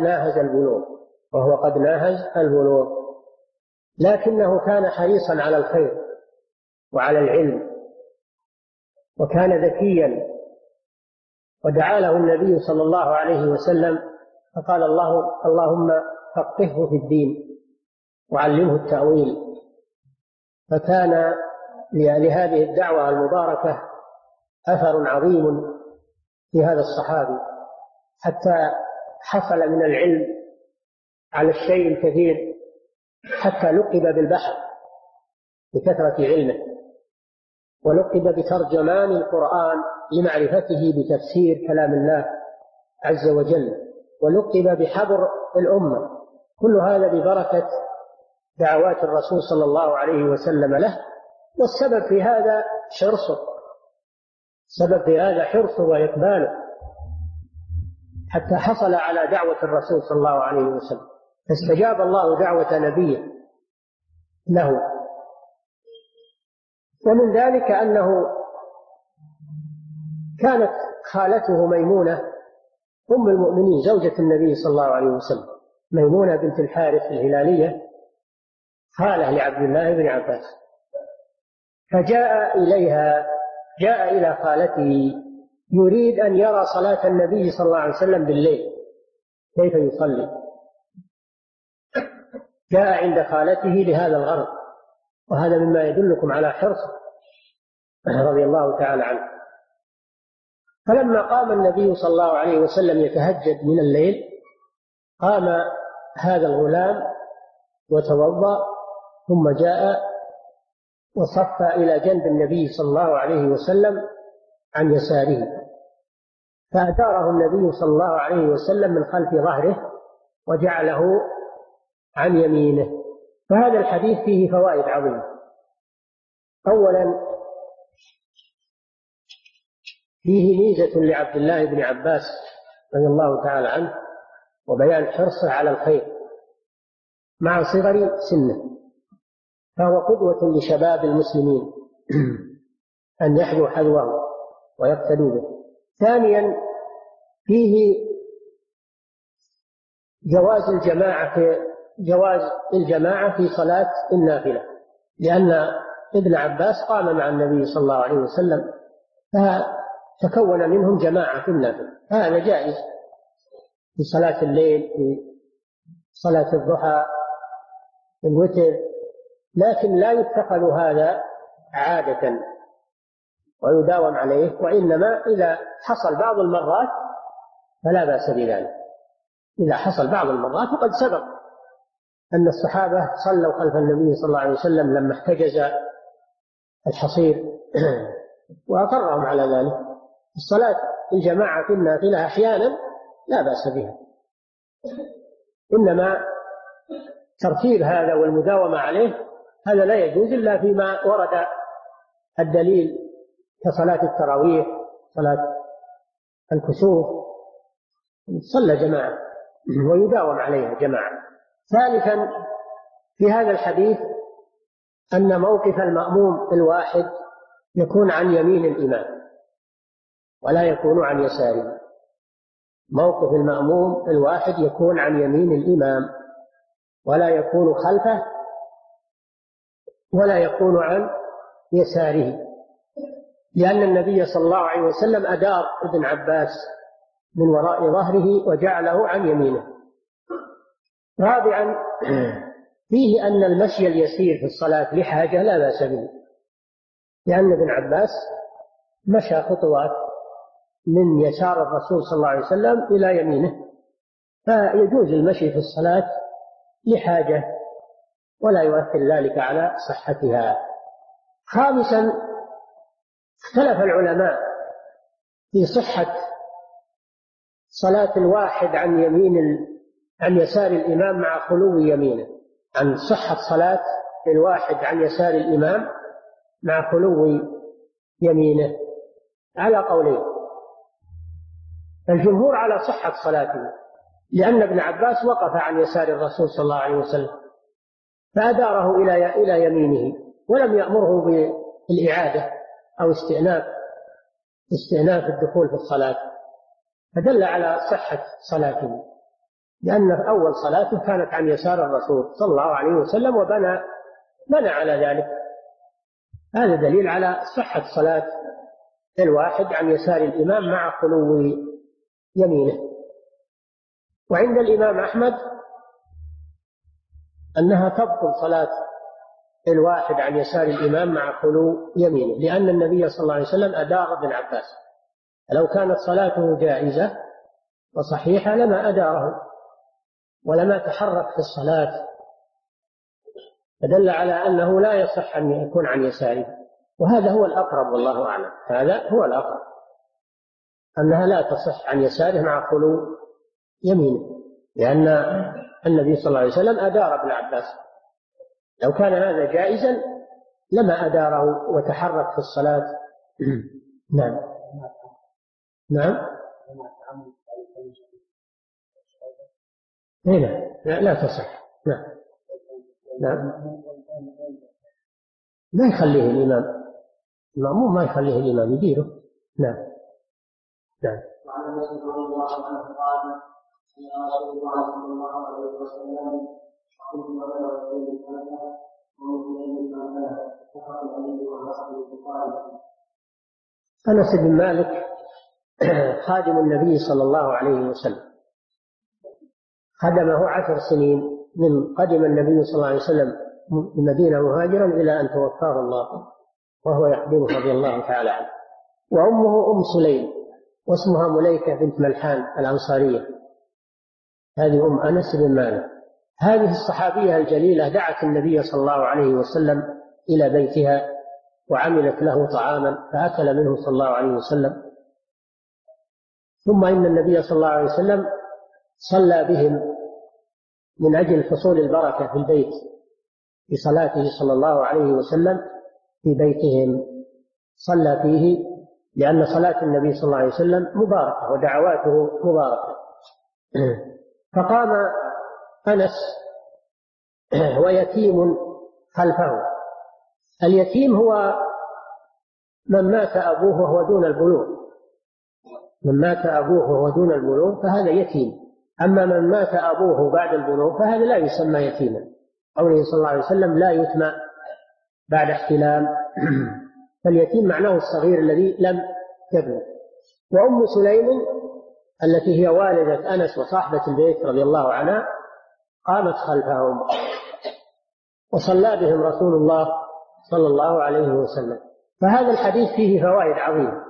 قد ناهز البلوغ، لكنه كان حريصا على الخير وعلى العلم، وكان ذكيا، ودعا له النبي صلى الله عليه وسلم فقال: اللهم فقهه في الدين وعلمه التأويل. فكان لهذه الدعوة المباركة أثر عظيم في هذا الصحابي، حتى حصل من العلم على الشيء الكثير، حتى لقب بالبحر بكثرة علمه، ولقب بترجمان القرآن لمعرفته بتفسير كلام الله عز وجل، ولقب بحبر الأمة. كل هذا ببركة دعوات الرسول صلى الله عليه وسلم له، والسبب في هذا حرصه وإقباله، حتى حصل على دعوة الرسول صلى الله عليه وسلم، فاستجاب الله دعوة نبيه له. ومن ذلك أنه كانت خالته ميمونة أم المؤمنين زوجة النبي صلى الله عليه وسلم، ميمونة بنت الحارث الهلالية، خالة لعبد الله بن عباس، فجاء إلى خالته يريد أن يرى صلاة النبي صلى الله عليه وسلم بالليل كيف يصلي. جاء عند خالته لهذا الغرض، وهذا مما يدلكم على حرصه رضي الله تعالى عنه. فلما قام النبي صلى الله عليه وسلم يتهجد من الليل، قام هذا الغلام وتوضأ، ثم جاء وصف إلى جنب النبي صلى الله عليه وسلم عن يساره، فأداره النبي صلى الله عليه وسلم من خلف ظهره وجعله عن يمينه. فهذا الحديث فيه فوائد عظيمة. أولا، فيه ميزة لعبد الله بن عباس رضي الله تعالى عنه، وبيان حرصه على الخير مع صغر سنه، فهو قدوة لشباب المسلمين أن يحذوا حذوه ويقتدوا به. ثانيا، فيه جواز الجماعة في صلاة النافلة، لأن ابن عباس قام مع النبي صلى الله عليه وسلم فتكون منهم جماعة في النافلة، هذا جائز في صلاة الليل، في صلاة الضحى، في الوتر، لكن لا يتخذ هذا عادة ويداوم عليه، وإنما إذا حصل بعض المرات فلا بأس بذلك. إذا حصل بعض المرات، وقد سبق أن الصحابة صلوا خلف النبي صلى الله عليه وسلم لما احتجز الحصير وأقرهم على ذلك. الصلاة الجماعة في النافلة أحيانا لا بأس بها، إنما ترتيب هذا والمداومة عليه هذا لا يجوز إلا فيما ورد الدليل، كصلاة التراويح، صلاة الكسوف، صلى جماعة ويداوم عليها جماعة. ثالثا، في هذا الحديث أن موقف المأموم الواحد يكون عن يمين الإمام ولا يكون عن يساره. موقف المأموم الواحد يكون عن يمين الإمام ولا يكون خلفه ولا يكون عن يساره، لأن النبي صلى الله عليه وسلم أدار ابن عباس من وراء ظهره وجعله عن يمينه. رابعا، فيه أن المشي اليسير في الصلاة لحاجة لا بأس به، لأن ابن عباس مشى خطوات من يسار الرسول صلى الله عليه وسلم إلى يمينه، فيجوز المشي في الصلاة لحاجة ولا يؤثر ذلك على صحتها. خامسا، اختلف العلماء في صحة صلاة الواحد عن يسار الإمام مع خلو يمينه، عن صحة صلاة الواحد عن يسار الإمام مع خلو يمينه على قولين. الجمهور على صحة صلاته، لأن ابن عباس وقف عن يسار الرسول صلى الله عليه وسلم فأداره إلى يمينه ولم يأمره بالإعادة أو استئناف الدخول في الصلاة، فدل على صحة صلاته، لأن أول صلاته كانت عن يسار الرسول صلى الله عليه وسلم وبنى على ذلك. هذا دليل على صحة صلاة الواحد عن يسار الإمام مع خلو يمينه. وعند الإمام أحمد أنها تبطل صلاة الواحد عن يسار الإمام مع خلو يمينه، لأن النبي صلى الله عليه وسلم أدار ابن عباس، لو كانت صلاته جائزة وصحيحة لما أداره ولما تحرك في الصلاة، فدل على أنه لا يصح أن يكون عن يساره، وهذا هو الأقرب والله أعلم. هذا هو الأقرب، أنها لا تصح عن يساره مع خلو يمينه، لأن النبي صلى الله عليه وسلم أدار ابن عباس، لو كان هذا جائزا لما أداره وتحرك في الصلاة. نعم نعم هنا لا تصح. نعم نعم ما يخليه الإمام، المأموم ما يخليه الإمام يديره. نعم نعم. وعن انس رضي الله عنه قال يا رسول الله صلى الله عليه وسلم قلت غير رسول الله ومسلم ما اتفق عليه وحسن البخاري. أنس بن مالك خادم النبي صلى الله عليه وسلم، خدمه 10 سنين من قدم النبي صلى الله عليه وسلم المدينة مهاجرا إلى أن توفاه الله وهو يخدمه رضي الله تعالى عنه. وأمه أم سليم واسمها مليكة بنت ملحان الأنصارية، هذه أم أنس بن مالك. هذه الصحابية الجليلة دعت النبي صلى الله عليه وسلم إلى بيتها وعملت له طعاما فأكل منه صلى الله عليه وسلم. ثم إن النبي صلى الله عليه وسلم صلى بهم من أجل حصول البركة في البيت بصلاته صلى الله عليه وسلم في بيتهم، صلى فيه لأن صلاة النبي صلى الله عليه وسلم مباركة ودعواته مباركة. فقام أنس ويتيم خلفه. اليتيم هو من مات أبوه وهو دون البلوغ، من مات أبوه وهو دون البلوغ فهذا يتيم. أما من مات أبوه بعد البلوغ فهذا لا يسمى يتيما، قوله صلى الله عليه وسلم لا يتمى بعد احتلام. فاليتيم معناه الصغير الذي لم يبلغ. وأم سليم التي هي والدة أنس وصاحبة البيت رضي الله عنها قامت خلفهم وصلى بهم رسول الله صلى الله عليه وسلم. فهذا الحديث فيه فوائد عظيمة.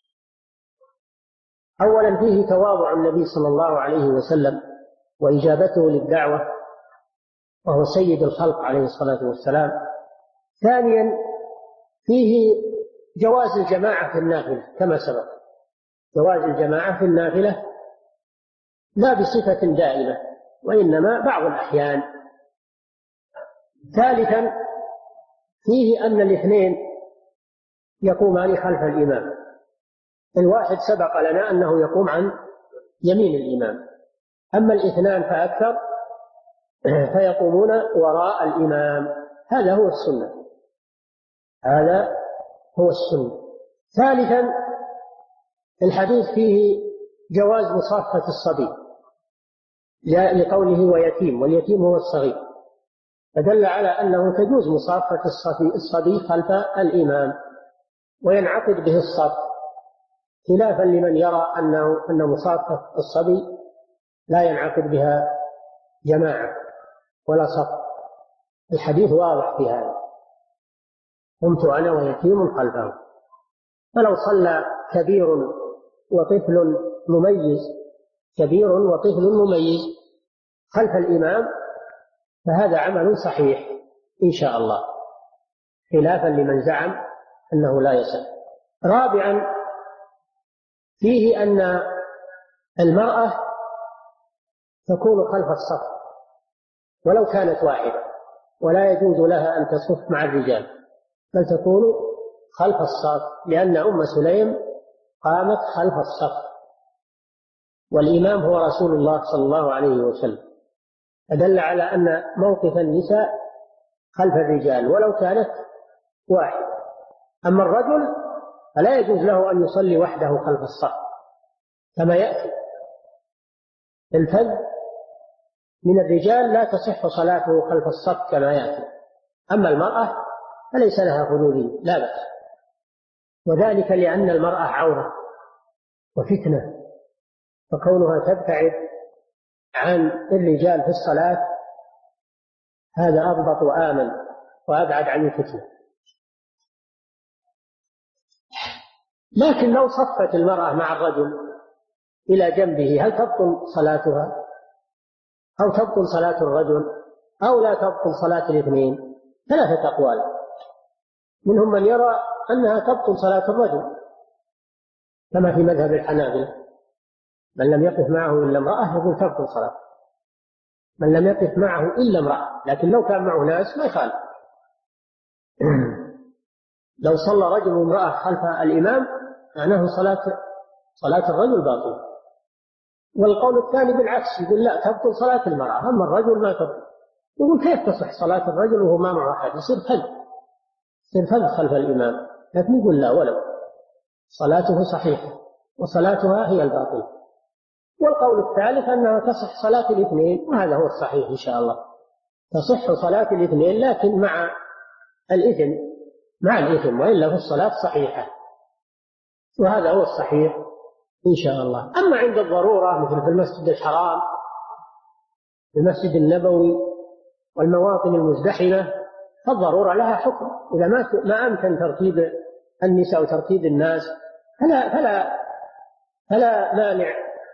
أولا فيه تواضع النبي صلى الله عليه وسلم وإجابته للدعوة وهو سيد الخلق عليه الصلاة والسلام. ثانيا فيه جواز الجماعة في النافلة كما سبق، جواز الجماعة في النافلة لا بصفة دائمة وإنما بعض الأحيان. ثالثا فيه أن الاثنين يقومان خلف الإمام، الواحد سبق لنا أنه يقوم عن يمين الإمام، أما الاثنان فأكثر فيقومون وراء الإمام. هذا هو السنة، هذا هو السنة. ثالثا الحديث فيه جواز مصافحة الصبي لقوله ويتيم، واليتيم هو الصغير، فدل على أنه تجوز مصافحة الصبي خلف الإمام وينعقد به الصف، خلافا لمن يرى أن مصافحة الصبي لا ينعقد بها جماعة ولا صف. الحديث واضح في هذا. قمت أنا ويتيم خلفه. فلو صلى كبير وطفل مميز، كبير وطفل مميز خلف الإمام فهذا عمل صحيح إن شاء الله، خلافا لمن زعم أنه لا يصح. رابعا فيه أن المرأة تكون خلف الصف ولو كانت واحدة، ولا يجوز لها أن تصف مع الرجال، بل تكون خلف الصف، لأن أم سليم قامت خلف الصف والإمام هو رسول الله صلى الله عليه وسلم، فدل على أن موقف النساء خلف الرجال ولو كانت واحدة. أما الرجل فلا يجوز له أن يصلي وحده خلف الصف كما يأتي. الفذ من الرجال لا تصح صلاته خلف الصف كما يأتي، أما المرأة فليس لها حدودية لا بأس، وذلك لأن المرأة عورة وفتنة، فكونها تبتعد عن الرجال في الصلاة هذا أضبط وآمن وأبعد عن الفتنة. لكن لو صفت المرأة مع الرجل إلى جنبه هل تبطل صلاتها أو تبطل صلاة الرجل أو لا تبطل صلاة الاثنين؟ ثلاثة أقوال، منهم من يرى أنها تبطل صلاة الرجل كما في مذهب الحنابلة، من لم يقف معه إلا امرأة يقول تبطل صلاة، من لم يقف معه إلا امرأة، لكن لو كان معه ناس ما يخالف. لو صلى رجل وامرأة خلف الإمام معناه صلاة الرجل باطلة. والقول الثاني بالعكس، يقول لا تبطل صلاة المرأة أما الرجل ما تبطل. يقول كيف تصح صلاة الرجل وهو ما معه أحد؟ يصير فذ خلف الإمام. لكن يقول لا، ولو صلاته صحيحة وصلاتها هي الباطلة. والقول الثالث أنها تصح صلاة الاثنين، وهذا هو الصحيح إن شاء الله، تصح صلاة الاثنين لكن مع الإثم، وإلا في الصلاة صحيحة، وهذا هو الصحيح إن شاء الله. أما عند الضرورة مثل في المسجد الحرام، في المسجد النبوي والمواطن المزدحمة، فالضرورة لها حكم. إذا ما أمكن ترتيب النساء وترتيب الناس فلا مانع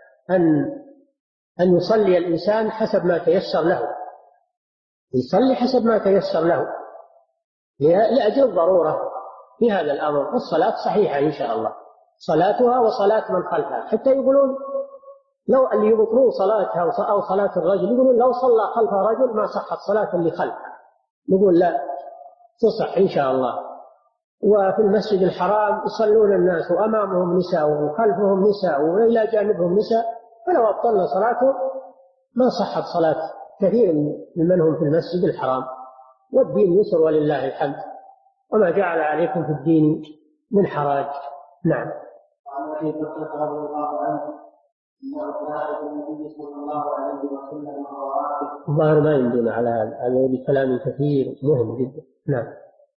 أن يصلي الإنسان حسب ما تيسر له، يصلي حسب ما تيسر له لأجل الضرورة في هذا الأمر. والصلاة صحيحة إن شاء الله، صلاتها وصلاة من خلفها. حتى يقولون لو اللي يبطلون صلاتها أو صلاة الرجل يقولون لو صلى خلف رجل ما صحت صلاة اللي خلفها، نقول لا، تصح إن شاء الله. وفي المسجد الحرام يصلون الناس وأمامهم نساء وخلفهم نساء وإلى جانبهم نساء، فلو أبطلنا صلاته ما صحت صلاة كثير ممن هم في المسجد الحرام. والدين يسر ولله الحمد، وما جعل عليكم في الدين من حرج. نعم. وعن ابي بكر رضي الله عنه انه كان النبي صلى الله عليه وسلم وراءه. الظاهر ما يمدون على هذا بكلام كثير مهم جدا. نعم.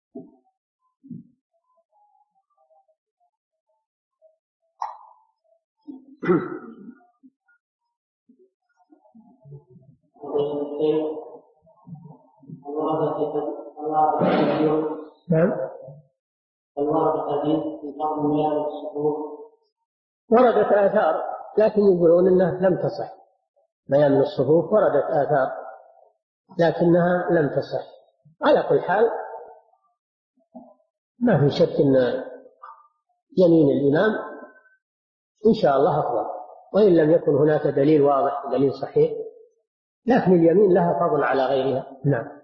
نعم. وردت آثار لكن يقولون أنها لم تصح، بيان الصفوف وردت آثار لكنها لم تصح. على كل حال ما في شك أن يمين الإمام إن شاء الله أفضل، وإن لم يكن هناك دليل واضح دليل صحيح، لكن اليمين لها فضل على غيرها. نعم.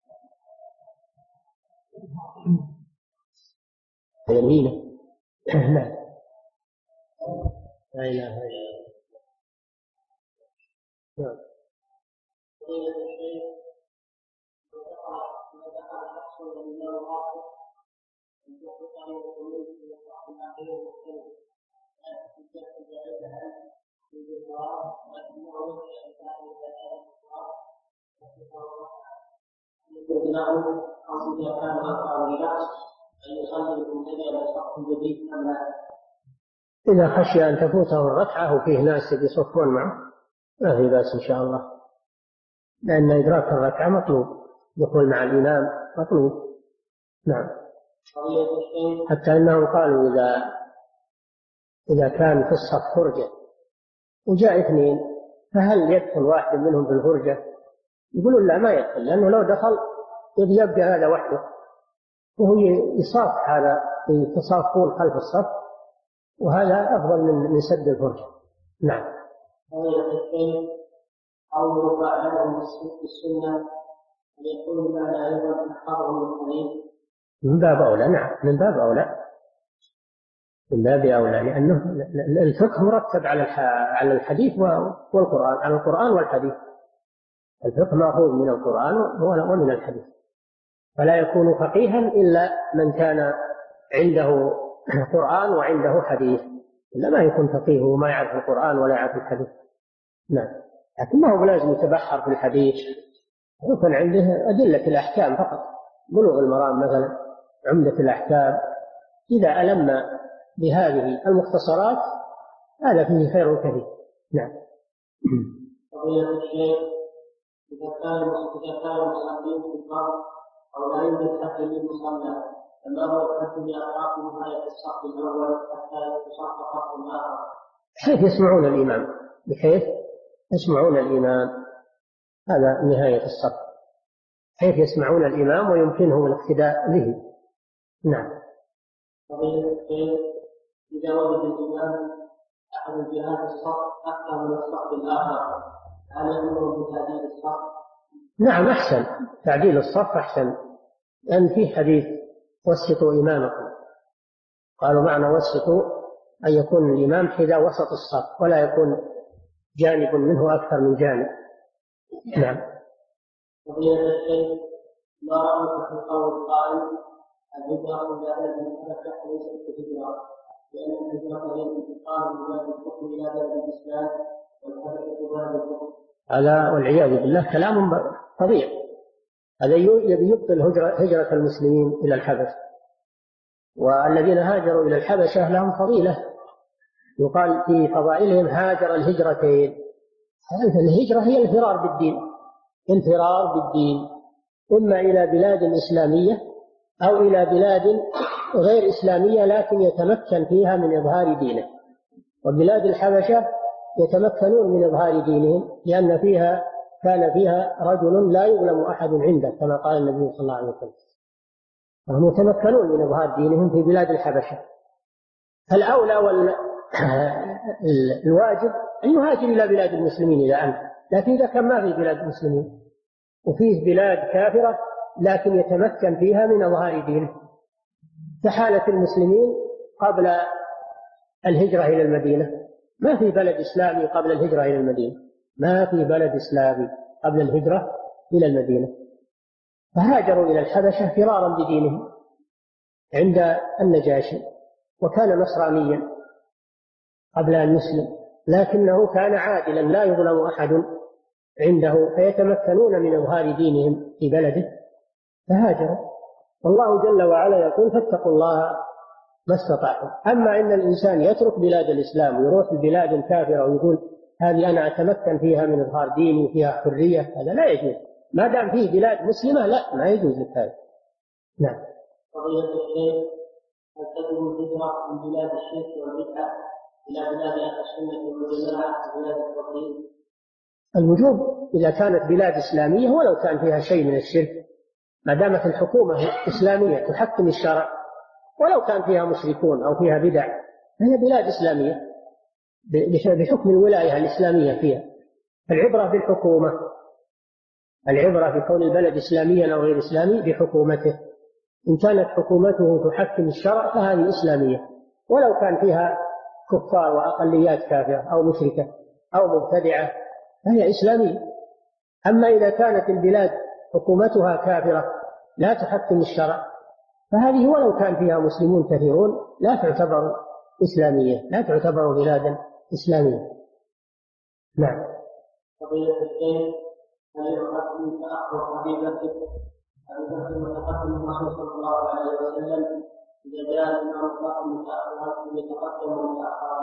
يمينه. نعم. لا إله إلا الله. إذا خشي أن تفوته الركعة وفيه ناس يصفون معه ما في بأس إن شاء الله، لأن إدراك الركعة مطلوب، دخول مع الإمام مطلوب. نعم. حتى أنهم قالوا إذا كان في الصف فرجة وجاء اثنين فهل يدخل واحد منهم في الفرجة؟ يقولون لا، ما يدخل، لأنه لو دخل يبقى هذا وحده، وهو يصاف هذا يتصافون خلف الصف، وهذا أفضل من سد الفرجة. نعم. أو بعده في السنة يكون بعد أيضا حرم الحديث من باب أولى. نعم، من باب أولى، من باب أولى، لأنه الفقه مرتب على الحديث والقرآن، على القرآن والحديث. الفقه مأخوذ من القرآن ومن الحديث، فلا يكون فقيها إلا من كان عنده قرآن وعنده حديث، إلا ما يكون فقيه وما يعرف القرآن ولا يعرف الحديث. نعم، لكن ما هو لازم يتبحر في الحديث، يكون عنده أدلة الأحكام فقط، بلوغ المرام مثلا، عمدة الأحكام، إذا ألم بهذه المختصرات هذا فيه خير كثير. نعم. فضيلة الشيخ، إذا كان المصلين في الفرض أو لا يوجد حد للمصلى، فما هو الحكم لأصحاب نهاية الصف الأول حتى يصف صف آخر؟ بحيث يسمعون الإمام، بحيث يسمعون الإمام، هذا نهاية الصف، بحيث يسمعون الإمام ويمكنهم الاقتداء به. نعم. فضيلة الشيخ، إذا وجد الإمام أحد جهات الصف أكثر من الصف الآخر، هل يأمر بتعديل الصف؟ نعم، أحسن، تعديل الصف أحسن، لأن في حديث وسطوا إمامكم، قالوا معنى وسطوا أن يكون الإمام حذا وسط الصف ولا يكون جانب منه أكثر من جانب. نعم. فضيلة الشيخ، ما رأيك في قول قائل الهجرة إلى بلد الحبشة ليست بهجرة، لأن الهجرة هي الانتقال من بلد الكفر إلى بلد الإسلام والحبشة بلد الكفر؟ هذا والعياذ بالله كلام فظيع، هذا يبي يبطل هجرة المسلمين إلى الحبشة، والذين هاجروا إلى الحبشة لهم فضيلة، يقال في فضائلهم هاجر الهجرتين. الهجرة هي الفرار بالدين، الفرار بالدين، إما إلى بلاد إسلامية أو إلى بلاد غير إسلامية لكن يتمكن فيها من إظهار دينه، وبلاد الحبشة يتمكنون من إظهار دينهم لأن كان فيها رجل لا يظلم أحد عنده كما قال النبي صلى الله عليه وسلم، وهم يتمكنون من إظهار دينهم في بلاد الحبشة. فالأولى الواجب أن يهاجر إلى بلاد المسلمين إذا أمكن، لكن إذا كان ما في بلاد المسلمين وفيه بلاد كافرة لكن يتمكن فيها من إظهار دينه، كحالة المسلمين قبل الهجرة إلى المدينة، ما في بلد إسلامي قبل الهجرة إلى المدينة، ما في بلد إسلامي قبل الهجرة إلى المدينة، فهاجروا إلى الحبشة فرارا بدينهم عند النجاشي، وكان نصرانيا قبل أن يسلم، لكنه كان عادلا لا يظلم أحد عنده، فيتمكنون من إظهار دينهم في بلده فهاجروا. والله جل وعلا يقول فاتقوا الله ما استطعتم. أما إن الإنسان يترك بلاد الإسلام ويروح البلاد الكافرة ويقول هذه أنا أتمكن فيها من إظهار ديني وفيها حرية، هذا لا يجوز، ما دام فيه بلاد مسلمة لا، ما يجوز هذا. نعم. فضيلة الشيخ، هل تكون الهجرة من بلاد الشرك والبدعة إلى بلاد السنة والجماعة وبلاد التوحيد؟ الوجوب إذا كانت بلاد إسلامية ولو كان فيها شيء من الشرك، ما دامت الحكومة إسلامية تحكم الشرع، ولو كان فيها مشركون أو فيها بدع، فهي بلاد إسلامية بحكم الولاية الإسلامية فيها. العبرة بالحكومة، العبرة بكون البلد إسلاميا أو غير إسلامي بحكومته، إن كانت حكومته تحكم الشرع فهذه إسلامية، ولو كان فيها كفار وأقليات كافرة أو مشركة أو مبتدعة فهي إسلامية. أما إذا كانت البلاد حكومتها كافرة لا تحكم الشرع فهذه ولو كان فيها مسلمون كثيرون لا تعتبر إسلامية، لا تعتبر بلادا إسلامية. نعم. فضيلة الشيخ، هل يقدم تأخر أبي بكر وتقدم الرسول صلى الله عليه وسلم إذا جاء الإمام الراتب متأخرا يتقدم متأخرا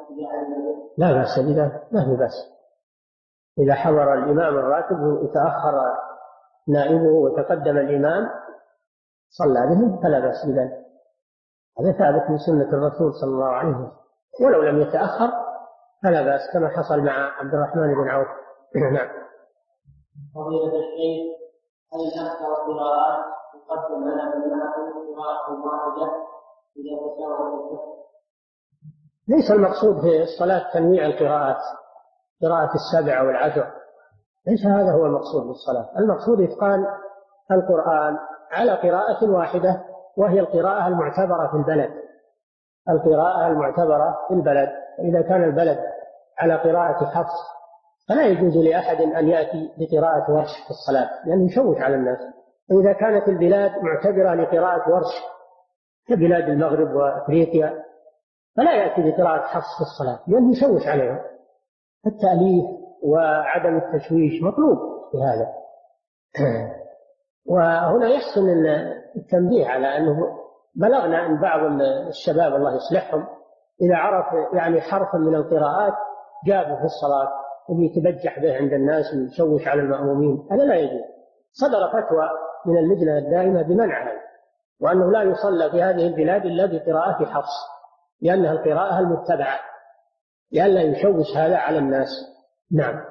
لا بأس بذلك، ما في بأس إذا حضر الإمام الراتب وتأخر نائبه وتقدم الإمام صلى بهم فلا بأس بذلك. هذا ثابت من سنة الرسول صلى الله عليه وسلم، ولو لم يتأخر فلا بأس كما حصل مع عبد الرحمن بن عوف. نعم. فضيلة الشيخ، هل أكثر القراءات تقدم على أنها قراءة واحدة إذا تساوت؟ ليس المقصود في الصلاة تنويع القراءات، قراءة السبع والعشر، ليس هذا هو المقصود بالصلاة. المقصود إتقان القرآن على قراءة واحدة، وهي القراءة المعتبرة في البلد. القراءة المعتبرة في البلد، إذا كان البلد على قراءة حفص فلا يجوز لأحد أن يأتي بقراءة ورش في الصلاة لأنه يشوش على الناس. وإذا كانت البلاد معتبرة لقراءة ورش كبلاد المغرب وأفريقيا فلا يأتي بقراءة حفص في الصلاة لأنه يشوش عليهم. التأليف وعدم التشويش مطلوب في هذا. وهنا يحسن التنبيه على أنه بلغنا أن بعض الشباب الله يصلحهم إذا عرف يعني حرفا من القراءات جابه في الصلاة ويتبجح به عند الناس ويشوش على المأمومين، هذا لا يجوز. صدر فتوى من اللجنة الدائمة بمنع هذا، وأنه لا يصلى في هذه البلاد إلا بقراءة حفص لأنها القراءة المتبعة، لئلا يشوش هذا على الناس. نعم.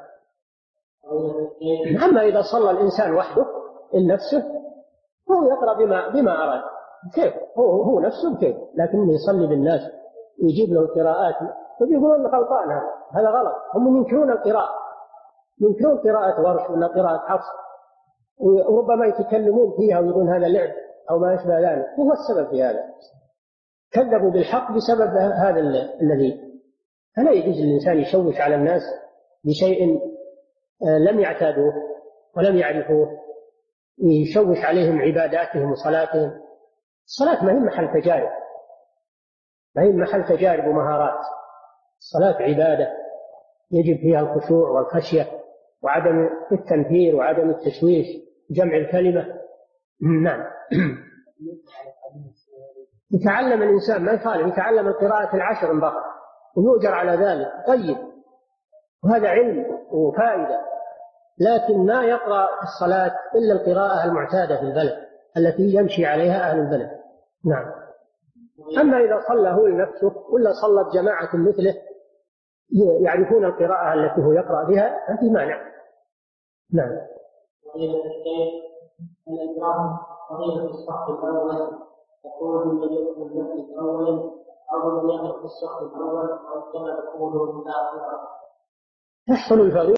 أما إذا صلى الإنسان وحده لنفسه هو يقرأ بما أراد، كيف هو نفسه كيف، لكن يصلي بالناس ويجيب له قراءات فبيقولون غلطان، هذا غلط. هم ينكرون القراءة، ينكرون قراءة ورش ولا قراءة حفص، وربما يتكلمون فيها ويقولون هذا لعب أو ما أشبه ذلك. هو السبب في هذا، كذبوا بالحق بسبب هذا الذي. فلا يجوز للإنسان يشوش على الناس بشيء لم يعتادوه ولم يعرفوه، يشوش عليهم عباداتهم وصلاتهم. الصلاة ما هي محل تجارب، ما هي محل تجارب ومهارات. الصلاة عبادة يجب فيها الخشوع والخشية وعدم التنفير وعدم التشويش، جمع الكلمة. نعم. يتعلم الإنسان ما يخالف، يتعلم القراءة العشر انبغى ويؤجر على ذلك، طيب، وهذا علم وفائدة، لكن ما يقرأ في الصلاة إلا القراءة المعتادة في البلد التي يمشي عليها أهل البلد. نعم. أما إذا صلى هو لنفسه ولا صلت جماعة مثله يعرفون القراءة التي هو يقرأ بها ففي مانع. نعم. فضيلة الصف الأول تقول من يدخل المسجد أولا أو من يدخل الصف الأول أو كما تقول الآخرة. تحصل الفضيلة